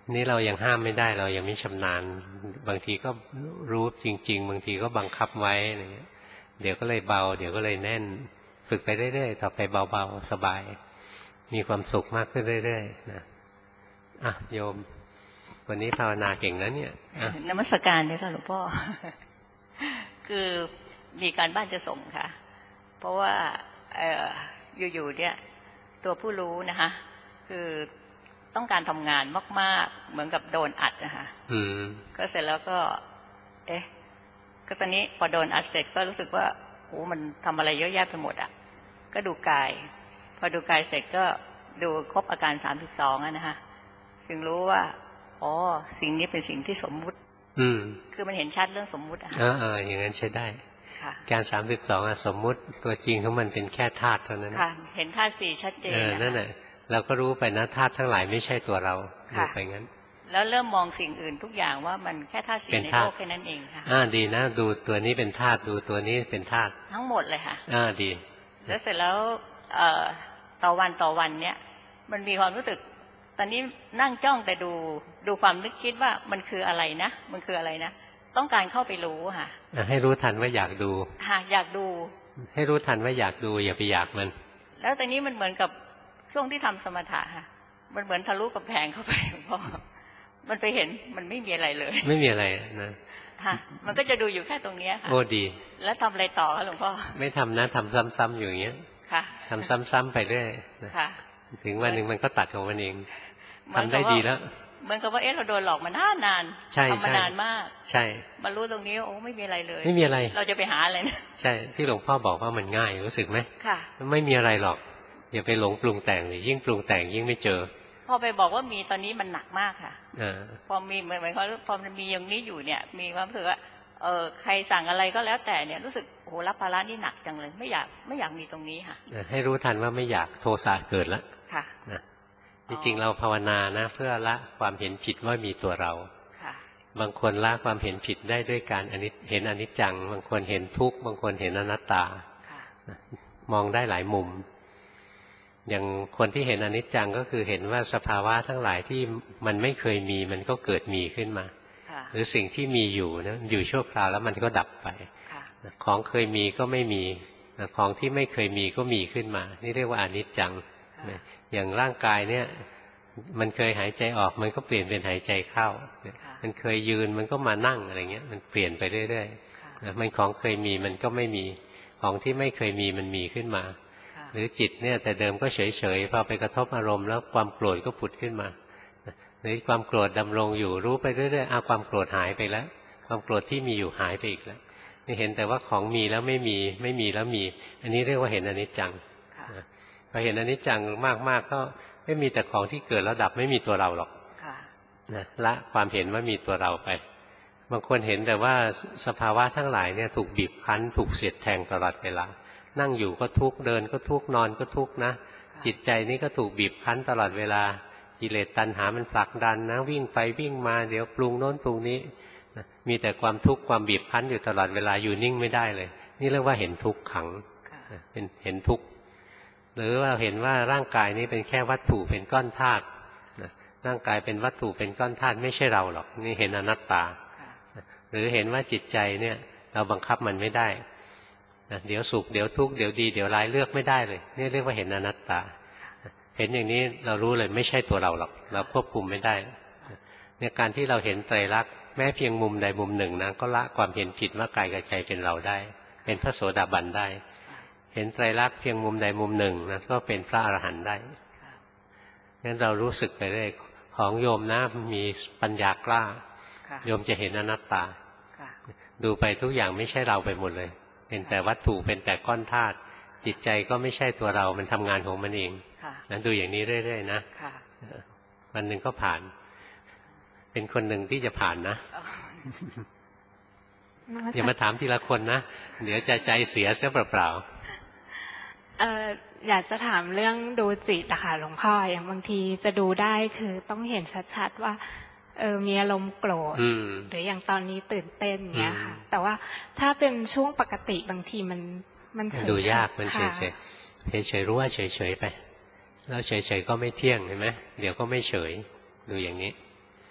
นี่เรายังห้ามไม่ได้เรายังไม่ชำนาญบางทีก็รู้จริงๆบางทีก็บังคับไว้อะไรเงี้ยเดี๋ยวก็เลยเบาเดี๋ยวก็เลยแน่นฝึกไปเรื่อยๆต่อไปเบาๆสบายมีความสุขมากขึ้นเรื่อยๆนะอ่ะโยมวันนี้ภาวนาเก่งนะเนี่ยนมัสการเนี่ยค่ะหลวงพ่อคือมีการบ้านจะส่งค่ะเพราะว่าเอ่ออยู่ๆเนี่ยตัวผู้รู้นะคะคือต้องการทำงานมากๆเหมือนกับโดนอัดนะคะก็เสร็จแล้วก็เอ๊ะก็ตอนนี้พอโดนอัดเสร็จก็รู้สึกว่าโอ้มันทำอะไรเยอะแยะไปหมดอ่ะก็ดูกายพอดูกายเสร็จก็ดูครบอาการสามสิบสองนะคะจึงรู้ว่าอ๋อสิ่งนี้เป็นสิ่งที่สมมุติอืมคือมันเห็นชัดเรื่องสมมุติอ่ะอ่าอย่างนั้นใช้ได้การสามสิบสองอ่ะสมมุติตัวจริงของมันเป็นแค่ธาตุเท่านั้นค่ะเห็นธาตุสี่ชัดเจนเออนั่นแหละเราก็รู้ไปนะธาตุทั้งหลายไม่ใช่ตัวเราดูไปงั้นแล้วเริ่มมองสิ่งอื่นทุกอย่างว่ามันแค่ธาตุสี่ในโลกแค่นั้นเองค่ะอ่าดีนะดูตัวนี้เป็นธาตุดูตัวนี้เป็นธาตุทั้งหมดเลยค่ะอ่าดีแล้วเสร็จแล้วเอ่อต่อวันต่อวันเนี้ยมันมีความรู้สึกตอนนี้นั่งจ้องแต่ดูดูความนึกคิดว่ามันคืออะไรนะมันคืออะไรนะต้องการเข้าไปรู้ค่ะให้รู้ทันว่าอยากดูค่ะอยากดูให้รู้ทันว่าอยากดูอย่าไปอยากมันแล้วตอนนี้มันเหมือนกับช่วงที่ทำสมถะค่ะมันเหมือนทะลุกับแผงเข้าไปหลวงพ่อมันไปเห็นมันไม่มีอะไรเลยไม่มีอะไรนะค่ะมันก็จะดูอยู่แค่ตรงนี้ค่ะโอ้ดีแล้วทำอะไรต่อคะหลวงพ่อไม่ทำนะทำซ้ำๆอยู่อย่างเงี้ยค่ะทำซ้ำๆไปเรื่อยค่ะถึงวันหนึ่งมันก็ตัดของมันเองทำได้ดีแล้วเหมือนกับว่าเอ๊ะเราโดนหลอกมานานนานทำมานานมากใช่มารู้ตรงนี้โอ้ไม่มีอะไรเลยไม่มีอะไรเราจะไปหาอะไรนะใช่ที่หลวงพ่อบอกว่ามันง่ายรู้สึกไหมค่ะไม่มีอะไรหรอกอย่าไปหลงปรุงแต่งเลยยิ่งปรุงแต่งยิ่งไม่เจอพอไปบอกว่ามีตอนนี้มันหนักมากค่ะอพอมีเหมือนเหมือนเขาพอมันมีอย่างนี้อยู่เนี่ยมีความรู้สึกว่าเออใครสั่งอะไรก็แล้วแต่เนี่ยรู้สึกโอ้โหรับภาระนี่หนักจังเลยไม่อยากไม่อยากมีตรงนี้ค่ะให้รู้ทันว่าไม่อยากโทสะเกิดแล้วค่ะนะจริงๆเราภาวนานะเพื่อละความเห็นผิดว่ามีตัวเราบางคนละความเห็นผิดได้ด้วยการเห็นอนิจจังบางคนเห็นทุกข์บางคนเห็นอนัตตามองได้หลายมุมอย่างคนที่เห็นอนิจจังก็คือเห็นว่าสภาวะทั้งหลายที่มันไม่เคยมีมันก็เกิดมีขึ้นมาหรือสิ่งที่มีอยู่นะอยู่ชั่วคราวแล้วมันก็ดับไปของเคยมีก็ไม่มีของที่ไม่เคยมีก็มีขึ้นมานี่เรียกว่าอนิจจังอย่างร่างกายเนี่ยมันเคยหายใจออกมันก็เปลี่ยนเป็นหายใจเข้ามันเคยยืนมันก็มานั่งอะไรเงี้ยมันเปลี่ยนไปเรื่อยๆมันของเคยมีมันก็ไม่มีของที่ไม่เคยมีมันมีขึ้นมาหรือจิตเนี่ยแต่เดิมก็เฉยๆพอไปกระทบอารมณ์แล้วความโกรธก็ผุดขึ้นมาหรือความโกรธดำรงอยู่รู้ไปเรื่อยๆอ้าวความโกรธหายไปแล้วความโกรธที่มีอยู่หายไปอีกแล้วนี่เห็นแต่ว่าของมีแล้วไม่มีไม่มีแล้วมีอันนี้เรียกว่าเห็นอนิจจังพอเห็นอนิจจังมากๆก็ไม่มีแต่ของที่เกิดแล้วดับไม่มีตัวเราหรอกนะละความเห็นว่ามีตัวเราไปบางคนเห็นแต่ว่าสภาวะทั้งหลายเนี่ยถูกบีบคั้นถูกเสียดแทงตลอดเวลานั่งอยู่ก็ทุกข์เดินก็ทุกข์นอนก็ทุกข์นะจิตใจนี้ก็ถูกบีบคั้นตลอดเวลากิเลสตัณหามันผลักดันนะวิ่งไปวิ่งมาเดี๋ยวปรุงโน้นปรุงนี้มีแต่ความทุกข์ความบีบคั้นอยู่ตลอดเวลาอยู่นิ่งไม่ได้เลยนี่เรียกว่าเห็นทุกข์ขังเป็นเห็นทุกข์หรือว่าเห็นว่าร่างกายนี้เป็นแค่วัตถุเป็นก้อนธาตุร่างกายเป็นวัตถุเป็นก้อนธาตุไม่ใช่เราหรอกนี่เห็นอนัตตาหรือเห็นว่าจิตใจเนี่ยเราบังคับมันไม่ได้เดี๋ยวสุขเดี๋ยวทุกข์เดี๋ยวดีเดี๋ยวร้ายเลือกไม่ได้เลยนี่เรียกว่าเห็นอนัตตาเห็นอย่างนี้เรารู้เลยไม่ใช่ตัวเราหรอกเราควบคุมไม่ได้เนี่ยการที่เราเห็นไตรลักษณ์แม้เพียงมุมใดมุมหนึ่งนะก็ละความเห็นผิดว่ากายกับใจเป็นเราได้เป็นพระโสดาบันได้เห็นไตรลักษณ์เพียงมุมใดมุมหนึ่งนะก็เป็นพระอรหันต์ได้งั้นเรารู้สึกไปเรื่อยของโยมนะมีปัญญากล้าโยมจะเห็นอนัตตาดูไปทุกอย่างไม่ใช่เราไปหมดเลยเป็นแต่วัตถุเป็นแต่ก้อนธาตุจิตใจก็ไม่ใช่ตัวเรามันทำงานของมันเองนั้นดูอย่างนี้เรื่อยๆนะวันหนึ่งก็ผ่านเป็นคนหนึ่งที่จะผ่านนะอย่ามาถามทีละคนนะเดี๋ยวจะใจเสียเสียเปล่าๆเอ่ออยากจะถามเรื่องดูจิตอะค่ะหลวงพ่ออย่างบางทีจะดูได้คือต้องเห็นชัดๆว่าเออมีอารมณ์โกรธหรืออย่างตอนนี้ตื่นเต้นเนี้ยค่ะแต่ว่าถ้าเป็นช่วงปกติบางทีมันมันเฉยดูยากมันเฉยเฉยเฉยรู้ว่าเฉยเฉยไปแล้วเฉยเฉยก็ไม่เที่ยงเห็นไหมเดี๋ยวก็ไม่เฉยดูอย่างนี้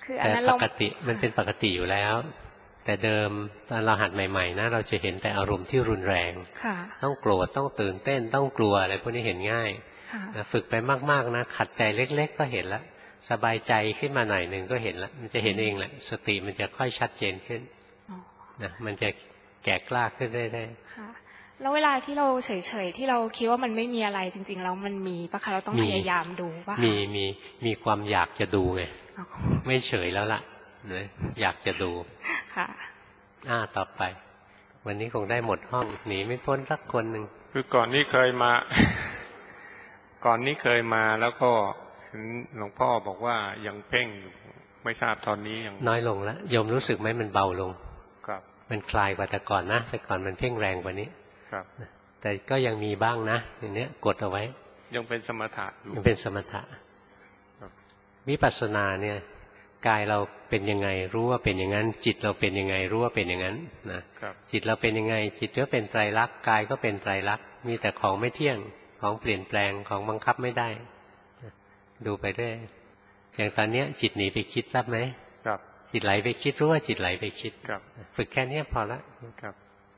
คืออันแต่นั้นปเรากติมันเป็นปกติอยู่แล้ว แต่เดิมตอนเราหัดใหม่ๆนะเราจะเห็นแต่อารมณ์ที่รุนแรงต้องโกรธต้องตื่นเต้นต้องกลัวอะไรพวกนี้เห็นง่ายฝึกไปมากๆนะขัดใจเล็กๆก็เห็นแล้วสบายใจขึ้นมาหน่อยหนึ่งก็เห็นแล้วมันจะเห็นเองแหละสติมันจะค่อยชัดเจนขึ้นนะมันจะแก่กล้าขึ้นเรื่อยๆแล้วเวลาที่เราเฉยๆที่เราคิดว่ามันไม่มีอะไรจริงๆแล้วมันมีปะคะเราต้องพยายามดูปะมีมีมีความอยากจะดูไงไม่เฉยแล้วล่ะนะอยากจะดูค่ะอ่าต่อไปวันนี้คงได้หมดห้องหนีไม่พ้นสักคนหนึ่งคือก่อนนี้เคยมา ก่อนนี้เคยมาแล้วก็หลวงพ่อบอกว่ายังเพ่งไม่ทราบตอนนี้ยังน้อยลงแล้วโยมรู้สึกไหมมันเบาลงครับมันคลายกว่าแต่ก่อนนะแต่ก่อนมันเพ่งแรงกว่านี้ครับแต่ก็ยังมีบ้างนะอย่างนี้กดเอาไว้ยังเป็นสมถะอยู่ยังเป็นสมถะวิปัสสนาเนี่ยกายเราเป็นยังไงรู้ว่าเป็นอย่างนั้นจิตเราเป็นยังไงรู้ว่าเป็นอย่างนั้นนะจิตเราเป็นยังไงจิตก็เป็นไตรลักษณ์กายก็เป็นไตรลักษณ์มีแต่ของไม่เที่ยงของเปลี่ยนแปลงของบังคับไม่ได้ดูไปเรื่อยอย่างตอนนี้จิตหนีไปคิดรับไหมครับจิตไหลไปคิดรู้ว่าจิตไหลไปคิดครับฝึกแค่นี้พอละครับ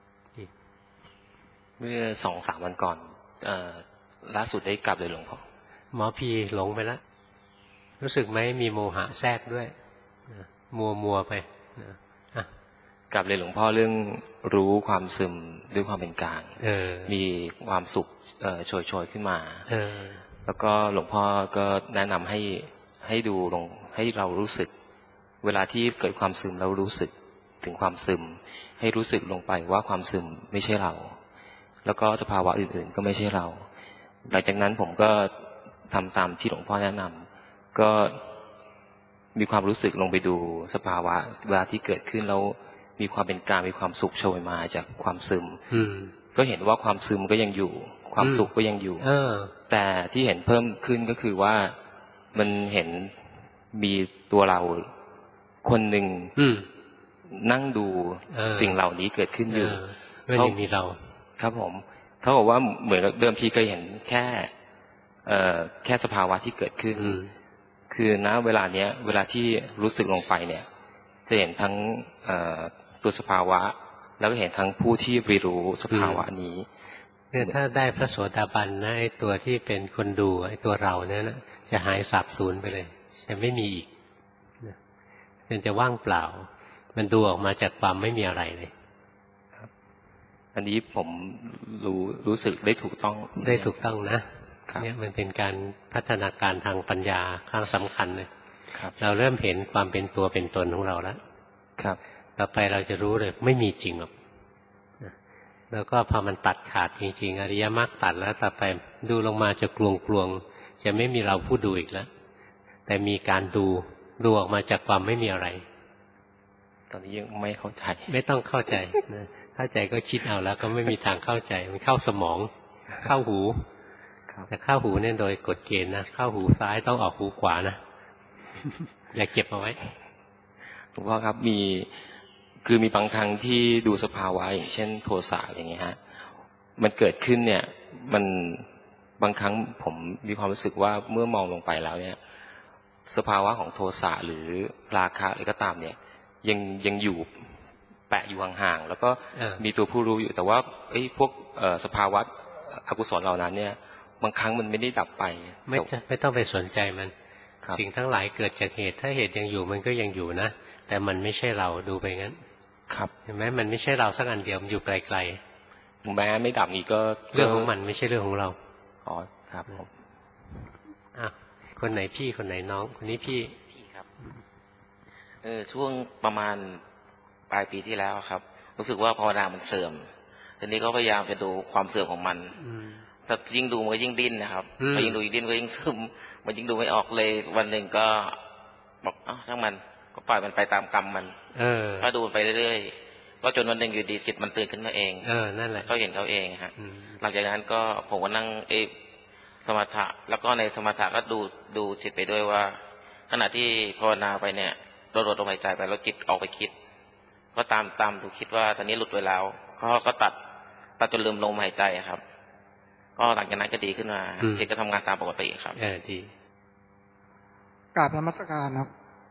เมื่อสองสามวันก่อนเอ่อล่าสุดได้กลับเลยหลวงพ่อหมอพีหลงไปแล้วรู้สึกไหมมีโมหะแทรกด้วยมัวมัวไปกลับเลยหลวงพ่อเรื่องรู้ความซึมด้วยความเป็นกลางมีความสุขโชยโชยขึ้นมาแล้วก็หลวงพ่อก็แนะนำให้ให้ดูลงให้เรารู้สึกเวลาที่เกิดความซึมเรารู้สึกถึงความซึมให้รู้สึกลงไปว่าความซึมไม่ใช่เราแล้วก็สภาวะอื่นๆก็ไม่ใช่เราหลังจากนั้นผมก็ทำตามที่หลวงพ่อแนะนำก็มีความรู้สึกลงไปดูสภาวะเวลาที่เกิดขึ้นแล้วมีความเป็นกลางมีความสุขโชยมาจากความซึมก็เห็นว่าความซึมก็ยังอยู่ความสุขก็ยังอยู่แต่ที่เห็นเพิ่มขึ้นก็คือว่ามันเห็นมีตัวเราคนหนึ่งนั่งดูสิ่งเหล่านี้เกิดขึ้นอยู่ไม่ได้มีเราครับผมเขาบอกว่าเหมือนเดิมทีเคยเห็นแค่เอ่อแค่สภาวะที่เกิดขึ้นคือณเวลาเนี้ยเวลาที่รู้สึกลงไปเนี่ยจะเห็นทั้งตัวสภาวะแล้วก็เห็นทั้งผู้ที่ไปรู้สภาวะนี้เนี่ยถ้าได้พระโสดาบันนะไอ้ตัวที่เป็นคนดูไอ้ตัวเราเนี่ยนะจะหายสาบสูญไปเลยจะไม่มีอีกมันจะว่างเปล่ามันดูออกมาจากความไม่มีอะไรเลยอันนี้ผมรู้รู้สึกได้ถูกต้องได้ถูกต้องนะเนี่ยมันเป็นการพัฒนาการทางปัญญาครั้งสำคัญเลยเราเริ่มเห็นความเป็นตัวเป็นตนของเราแล้วครับต่อไปเราจะรู้เลยไม่มีจริงหรอกแล้วก็พอมันตัดขาดจริงๆอริยมรรคตัดแล้วต่อไปดูลงมาจะกลวงๆจะไม่มีเราผู้ดูอีกแล้วแต่มีการดูดูออกมาจากความไม่มีอะไรตอนนี้ยังไม่เข้าใจไม่ต้องเข้าใจนะเข้าใจก็คิดเอาแล้วก็ไม่มีทางเข้าใจมันเข้าสมองเข้าหูแต่เข้าหูเนี่ยโดยกฎเกณฑ์นะเข้าหูซ้ายต้องออกหูขวานะอย่าเก็บเอาไว้หลวงพ่อครับมีคือมีบางครั้งที่ดูสภาวะอย่างเช่นโทสะอย่างเงี้ยฮะมันเกิดขึ้นเนี่ยมันบางครั้งผมมีความรู้สึกว่าเมื่อมองลงไปแล้วเนี่ยสภาวะของโทสะหรือราคะอะไรก็ตามเนี่ยยังยังอยู่แปะอยู่ห่างๆแล้วก็มีตัวผู้รู้อยู่แต่ว่าไอ้พวกสภาวะอกุศลเหล่านั้นเนี่ยบางครั้งมันไม่ได้ดับไปไม่ไม่ต้องไปสนใจมันสิ่งทั้งหลายเกิดจากเหตุถ้าเหตุยังอยู่มันก็ยังอยู่นะแต่มันไม่ใช่เราดูไปงั้นครับเห็นไหมมันไม่ใช่เราสักอันเดียวมันอยู่ไกลๆแม้ไม่ดับนี้ก็เรื่องของมันไม่ใช่เรื่องของเราอ๋อครับผมอ่ะคนไหนพี่คนไหนน้องคนนี้พี่พี่ครับเออช่วงประมาณปลายปีที่แล้วครับรู้สึกว่าภาวนามันเสื่อมทีนี้ก็พยายามจะดูความเสื่อมของมันแต่ยิ่งดูมันก็ยิ่งดิ้นนะครับพอยิ่งดูยิ่งดิ้นก็ยิ่งซึมมันยิ่งดูไม่ออกเลยวันหนึ่งก็บอกอ้าวทั้งมันก็ปล่อยมันไปตามกรรมมันก็ดูไปเรื่อยๆก็จนวันหนึ่งอยู่ดีจิตมันตื่นขึ้นมาเองเออนั่นแหละเขาเห็นเขาเองฮะหลังจากนั้นก็ผมก็นั่งเอสมถะแล้วก็ในสมถะก็ดูดูจิตไปด้วยว่าขณะที่ภาวนาไปเนี่ยเราลดลมหายใจไปแล้วจิตออกไปคิดก็ตามตามถูกคิดว่าตอนนี้หลุดไปแล้วก็ก็ตัดตัดจนลืมลมหายใจครับก็หลังจากนั้นก็ดีขึ้นมาจิตก็ทำงานตามปกติครับเออดีกราบนมัสการครับผ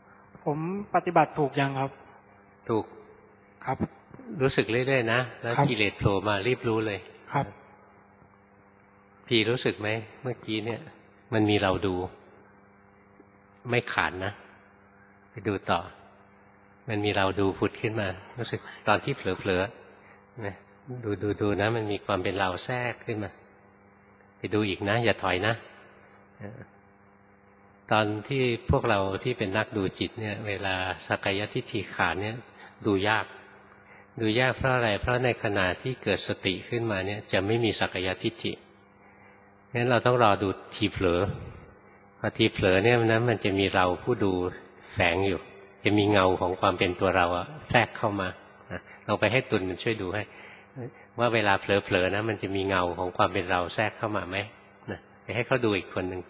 ผมปฏิบัติถูกยังครับถูกครับรู้สึกเรื่อยๆนะแล้วกิเลสโผล่มารีบรู้เลยครับพี่รู้สึกไหมเมื่อกี้เนี่ยมันมีเราดูไม่ขาดนะไปดูต่อมันมีเราดูผุดขึ้นมารู้สึกตอนที่เผลอๆนะดูดูดูนะมันมีความเป็นเราแทรกขึ้นมาไปดูอีกนะอย่าถอยนะตอนที่พวกเราที่เป็นนักดูจิตเนี่ยเวลาสักกายทิฏฐิขาดเนี่ยดูยากดูยากเพราะอะไรเพราะในขณะที่เกิดสติขึ้นมาเนี่ยจะไม่มีสักกายทิฏฐิงั้นเราต้องรอดูทีเผลอพอทีเผลอเนี่ยนะมันจะมีเราผู้ดูแฝงอยู่จะมีเงาของความเป็นตัวเราแทรกเข้ามาลองไปให้ตุลมันช่วยดูให้ว่าเวลาเผลอๆนะมันจะมีเงาของความเป็นเราแทรกเข้ามาไหมนะไปให้เขาดูอีกคนหนึ่งไป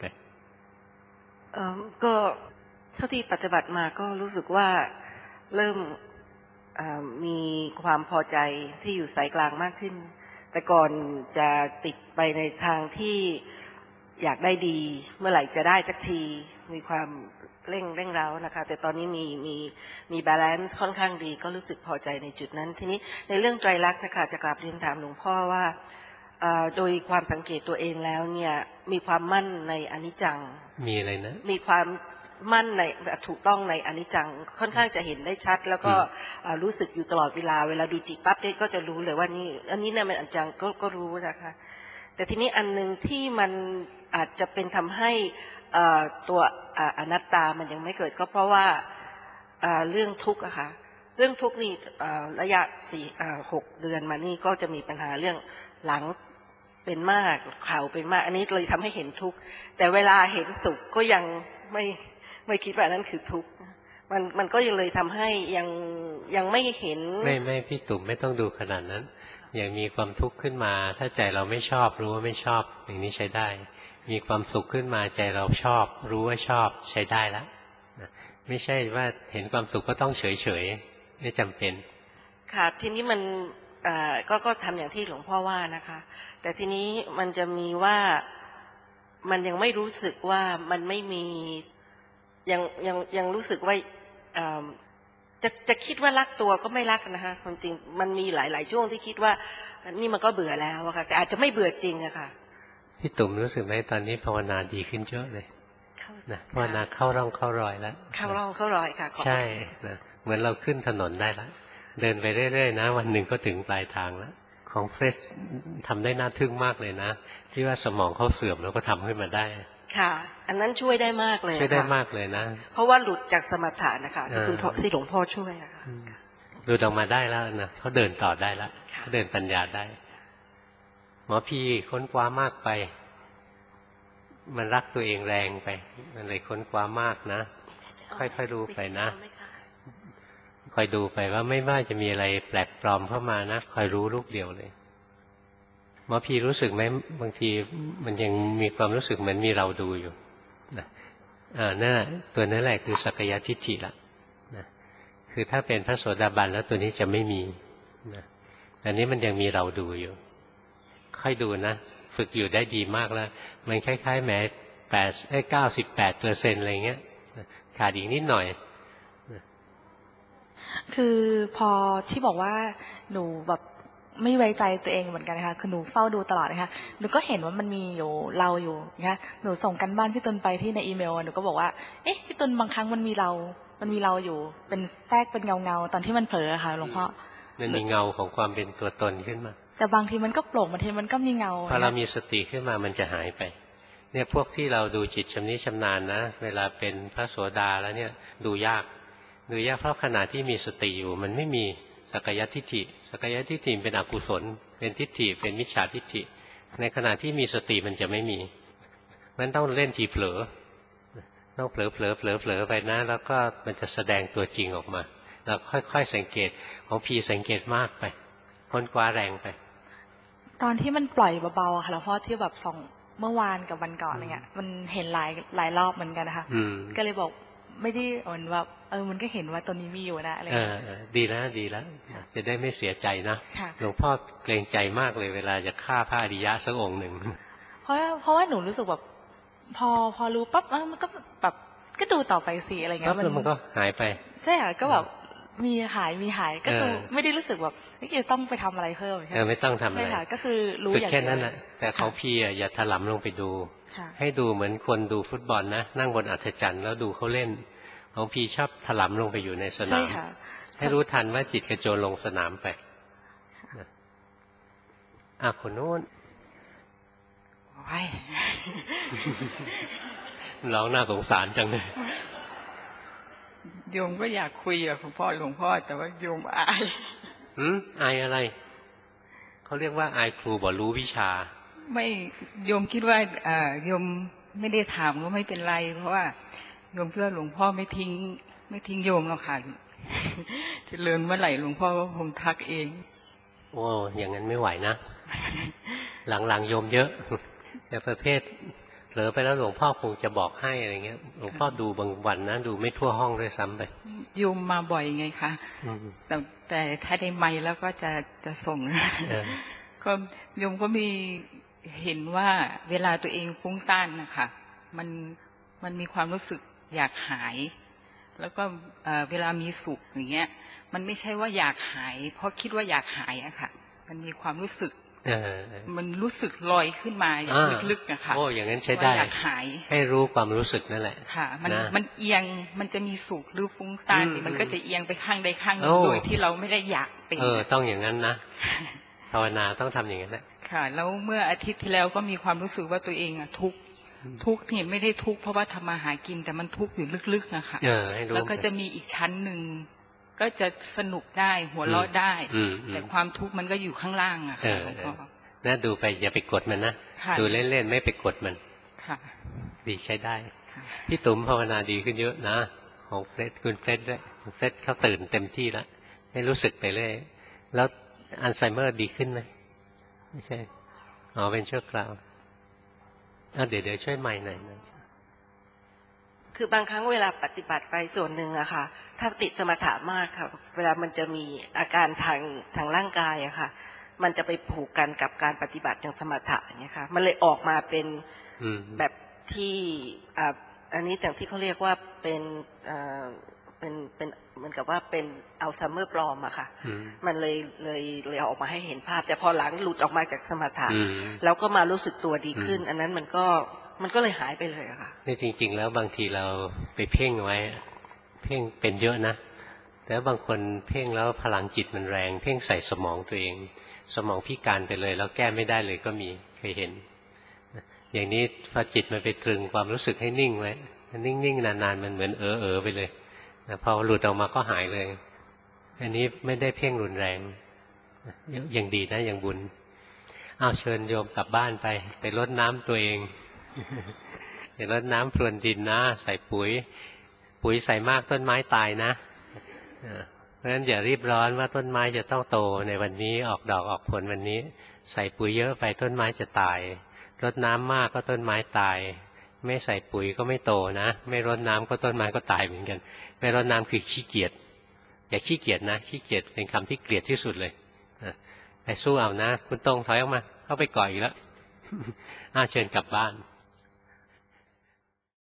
ก็เท่าที่ปฏิบัติมาก็รู้สึกว่าเริ่มมีความพอใจที่อยู่สายกลางมากขึ้นแต่ก่อนจะติดไปในทางที่อยากได้ดีเมื่อไหร่จะได้สักทีมีความเร่งเร่งเร้านะคะแต่ตอนนี้มีมีมีบาลานซ์ค่อนข้างดีก็รู้สึกพอใจในจุดนั้นทีนี้ในเรื่องไตรลักษณ์นะคะจะกราบเรียนถามหลวงพ่อว่าโดยความสังเกตตัวเองแล้วเนี่ยมีความมั่นในอนิจจังมีอะไรนะมีความมั่นในถูกต้องในอนิจจังค่อนข้างจะเห็นได้ชัดแล้วก็รู้สึกอยู่ตลอดเวลาเวลาดูจิตปั๊บเนี่ยก็จะรู้เลยว่านี่อันนี้เนี่ยมันอนิจจังก็ก็รู้นะคะแต่ทีนี้อันนึงที่มันอาจจะเป็นทำให้ตัวอนัตตามันยังไม่เกิดก็เพราะว่าเรื่องทุกข์อะค่ะเรื่องทุกข์นี่ระยะสี่หกเดือนมานี่ก็จะมีปัญหาเรื่องหลังเป็นมากเข่าเป็นมากอันนี้เลยทำให้เห็นทุกข์แต่เวลาเห็นสุขก็ยังไม่ไม่คิดว่านั้นคือทุกข์มันมันก็ยังเลยทำให้ยังยังไม่เห็นไม่ไม่พี่ตุ่มไม่ต้องดูขนาดนั้นอย่างมีความทุกข์ขึ้นมาถ้าใจเราไม่ชอบรู้ว่าไม่ชอบอย่างนี้ใช้ได้มีความสุขขึ้นมาใจเราชอบรู้ว่าชอบใช้ได้แล้วไม่ใช่ว่าเห็นความสุขก็ต้องเฉยเฉยไม่จำเป็นค่ะทีนี้มันก็ก็ทำอย่างที่หลวงพ่อว่านะคะแต่ทีนี้มันจะมีว่ามันยังไม่รู้สึกว่ามันไม่มียังยังยังรู้สึกว่าจะจะคิดว่ารักตัวก็ไม่รักนะคะความจริงมันมีหลายๆช่วงที่คิดว่านี่มันก็เบื่อแล้วอะค่ะแต่อาจจะไม่เบื่อจริงอะค่ะพี่ตุ่มรู้สึกไหมตอนนี้ภาวนาดีขึ้นเยอะเลยนะภาวนาเข้าร่องเข้ารอยแล้วเข้าร่องเข้ารอยค่ะใช่นะเหมือนเราขึ้นถนนได้แล้วเดินไปเรื่อยๆนะวันหนึ่งก็ถึงปลายทางแล้วของเฟรดทำได้น่าทึ่งมากเลยนะที่ว่าสมองเขาเสื่อมแล้วก็ทำขึ้นมาได้ค่ะอันนั้นช่วยได้มากเลยช่วยได้มากเลยนะเพราะว่าหลุดจากสมถะนะคะที่คุณพ่อที่หลวงพ่อช่วยอะค่ะหลุดออกมาได้แล้วนะเขาเดินต่อได้แล้วเขาเดินปัญญาได้หมอพี่ค้นคว้ามากไปมันรักตัวเองแรงไปมันเลยค้นคว้ามากนะค่อยๆดูไปนะคอยดูไปว่าไม่ว่าจะมีอะไรแปลกปลอมเข้ามานะคอยรู้ลูกเดียวเลยหมอพี่รู้สึกไหมบางทีมันยังมีความรู้สึกเหมือนมีเราดูอยู่นะอ่านั่นแหละตัวนั้นแหละคือสักกายทิฏฐิละนะคือถ้าเป็นพระโสดาบันแล้วตัวนี้จะไม่มีนะแต่นี้มันยังมีเราดูอยู่ค่อยดูนะฝึกอยู่ได้ดีมากแล้วมันคล้ายๆแหมแปดเอ้ยเก้าสิบแปดเปอร์เซ็นต์อะไรเงี้ยขาดอีกนิดหน่อยคือพอที่บอกว่าหนูแบบไม่ไว้ใจตัวเองเหมือนกันนะคะคือหนูเฝ้าดูตลอดนะคะหนูก็เห็นว่ามันมีอยู่เราอยู่นะคะหนูส่งกันบ้านพี่ตุลไปที่ในอีเมลหนูก็บอกว่าเอ๊ะพี่ตุลบางครั้งมันมีเรามันมีเราอยู่เป็นแทรกเป็นเงาเงาตอนที่มันเผลอค่ะหลวงพ่อมันมีเงาของความเป็นตัวตนขึ้นมาแต่บางทีมันก็โปร่งบางทีมันก็มีเงาพอเรามีสติขึ้นมามันจะหายไปเนี่ยพวกที่เราดูจิตชำนิชำนาญนะเวลาเป็นพระโสดาแล้วเนี่ยดูยากดูยากเพราะขณะที่มีสติอยู่มันไม่มีสักกายทิฏฐิสักกายทิฏฐิเป็นอกุศลเป็นทิฏฐิเป็นมิจฉาทิฏฐิในขณะที่มีสติมันจะไม่มีมันต้องเล่นทีเผลอต้องเผลอเผลอเผลอเผลอไปนะแล้วก็มันจะแสดงตัวจริงออกมาเราค่อยๆสังเกตของพีสังเกตมากไปค้นคว้าแรงไปตอนที่มันปล่อยเบาๆค่ะหลวงพ่อที่แบบสองเมื่อวานกับวันก่อนอะไรเงี้ยมันเห็นหลายหลายรอบเหมือนกันนะคะก็เลยบอกไม่ได้เหมือนว่าเออมันก็เห็นว่าตัวนี้มีอยู่นะอะไรเงี้ยดีแล้วดีแล้วจะได้ไม่เสียใจนะหลวงพ่อเกรงใจมากเลยเวลาจะฆ่าพระอริยะสักองค์หนึ่งเพราะเพราะว่าหนูรู้สึกแบบพอพอรู้ปั๊บเออมันก็แบบก็ดูต่อไปสิอะไรเงี้ยมันก็หายไปใช่ค่ะก็แบบมีหายมีหายก็คือไม่ได้รู้สึกแบบนี่จะต้องไปทำอะไรเพิ่มเออไม่ต้องทำอะไรใช่ค่ะก็คือรู้อย่างแค่นั้นแหละแต่ของพี่อ่ะอย่าถลำลงไปดูให้ดูเหมือนคนดูฟุตบอลนะนั่งบนอัฐจันทร์แล้วดูเขาเล่นของพี่ชอบถลำลงไปอยู่ในสนามให้รู้ทันว่าจิตกระโจนลงสนามไปอ่ะคนโน้นเราน่าสงสารจังเลยโยมก็อยากคุยกับหลวงพ่อหลวงพ่อแต่ว่าโยมอายอืมอายอะไรเขาเรียกว่าอายครูบอกรู้วิชาไม่โยมคิดว่าอ่าโยมไม่ได้ถามก็ไม่เป็นไรเพราะว่าโยมเพื่อหลวงพ่อไม่ทิ้งไม่ทิ้งโยมหรอกค่ะเจริญเมื่อไหร่หลวงพ่อก็คงทักเองโอ้อย่างนั้นไม่ไหวนะหลังๆโยมเยอะแต่ประเภทเผลอไปแล้วหลวงพ่อคงจะบอกให้อะไรเงี้ยหลวงพ่อดูบางวันนะดูไม่ทั่วห้องด้วยซ้ำไปโยมมาบ่อยไงคะแต่แต่ถ้าได้ไมค์แล้วก็จะจะส่งก็โยมก็มีเห็นว่าเวลาตัวเองฟุ้งซ่านนะคะมันมันมีความรู้สึกอยากหายแล้วก็เวลามีสุขอย่างเงี้ยมันไม่ใช่ว่าอยากหายเพราะคิดว่าอยากหายอะค่ะมันมีความรู้สึกมันรู้สึกลอยขึ้นมาอย่างลึกๆนะคะโอ้อย่างนั้นใช้ได้อยากหายให้รู้ความรู้สึกนั่นแหละค่ะมันมันเอียงมันจะมีสุขหรือฟุ้งซ่านมันก็จะเอียงไปข้างใดข้างหนึ่งโดยที่เราไม่ได้อยากเป็นเออต้องอย่างนั้นนะภาวนาต้องทำอย่างนั้นแหละค่ะแล้วเมื่ออาทิตย์ที่แล้วก็มีความรู้สึกว่าตัวเองอะทุกข์ทุกข์นี่ไม่ได้ทุกข์เพราะว่าทำมาหากินแต่มันทุกข์อยู่ลึกๆนะคะแล้วก็จะมีอีกชั้นหนึ่งก็จะสนุกได้หัวเราะได้แต่ความทุกข์มันก็อยู่ข้างล่างอะค่ะน่าดูไปอย่าไปกดมันนะดูเล่นๆไม่ไปกดมันดีใช้ได้พี่ตุ๋มภาวนาดีขึ้นเยอะนะของเฟรดคุณเฟรดด้วยคุณเฟรดเขาตื่นเต็มที่แล้วให้รู้สึกไปเลยแล้วอัลไซเมอร์ดีขึ้นไหมไม่ใช่อ๋อเป็นชั่วคราวเดี๋ยวเดี๋ยวช่วยใหม่หน่อยนะคือบางครั้งเวลาปฏิบัติไปส่วนหนึ่งอะค่ะถ้าติดสมถะมากค่ะเวลามันจะมีอาการทางทางร่างกายอะค่ะมันจะไปผูกกันกับการปฏิบัติอย่างสมถะอย่างเงี้ยค่ะมันเลยออกมาเป็นแบบที่อ่าอันนี้อย่างที่เขาเรียกว่าเป็นอ่าเป็นเป็นเหมือนกับว่าเป็นอัลไซเมอร์ปลอมอะค่ะมันเลยเลยเลยออกมาให้เห็นภาพแต่พอหลังหลุดออกมาจากสมถะแล้วก็มารู้สึกตัวดีขึ้นอันนั้นมันก็มันก็เลยหายไปเลยอะค่ะนี่จริงๆแล้วบางทีเราไปเพ่งไว้เพ่งเป็นเยอะนะแต่บางคนเพ่งแล้วพลังจิตมันแรงเพ่งใส่สมองตัวเองสมองพิการไปเลยแล้วแก้ไม่ได้เลยก็มีเคยเห็นอย่างนี้พอจิตมันไปตรึงความรู้สึกให้นิ่งไว้นิ่งๆนานๆมันเหมือนเออเออไปเลยพอหลุดออกมาก็หายเลยอันนี้ไม่ได้เพ่งรุนแรงยังดีนะยังบุญเอาเชิญโยมกลับบ้านไปไปรดน้ำตัวเองไปรดน้ำพรวนดินนะใส่ปุ๋ยปุ๋ยใส่มากต้นไม้ตายนะเพราะฉะนั้นอย่ารีบร้อนว่าต้นไม้จะต้องโตในวันนี้ออกดอกออกผลวันนี้ใส่ปุ๋ยเยอะไปต้นไม้จะตายรดน้ำมากก็ต้นไม้ตายไม่ใส่ปุ๋ยก็ไม่โตนะไม่รดน้ำก็ต้นไม้ก็ตายเหมือนกันไม่รดน้ำคือขี้เกียจอย่าขี้เกียจนะขี้เกียจเป็นคำที่เกลียดที่สุดเลยไปสู้เอานะคุณตรงถอยออกมาเข้าไปก่อนอีกแล้วอ้าเชิญกลับบ้าน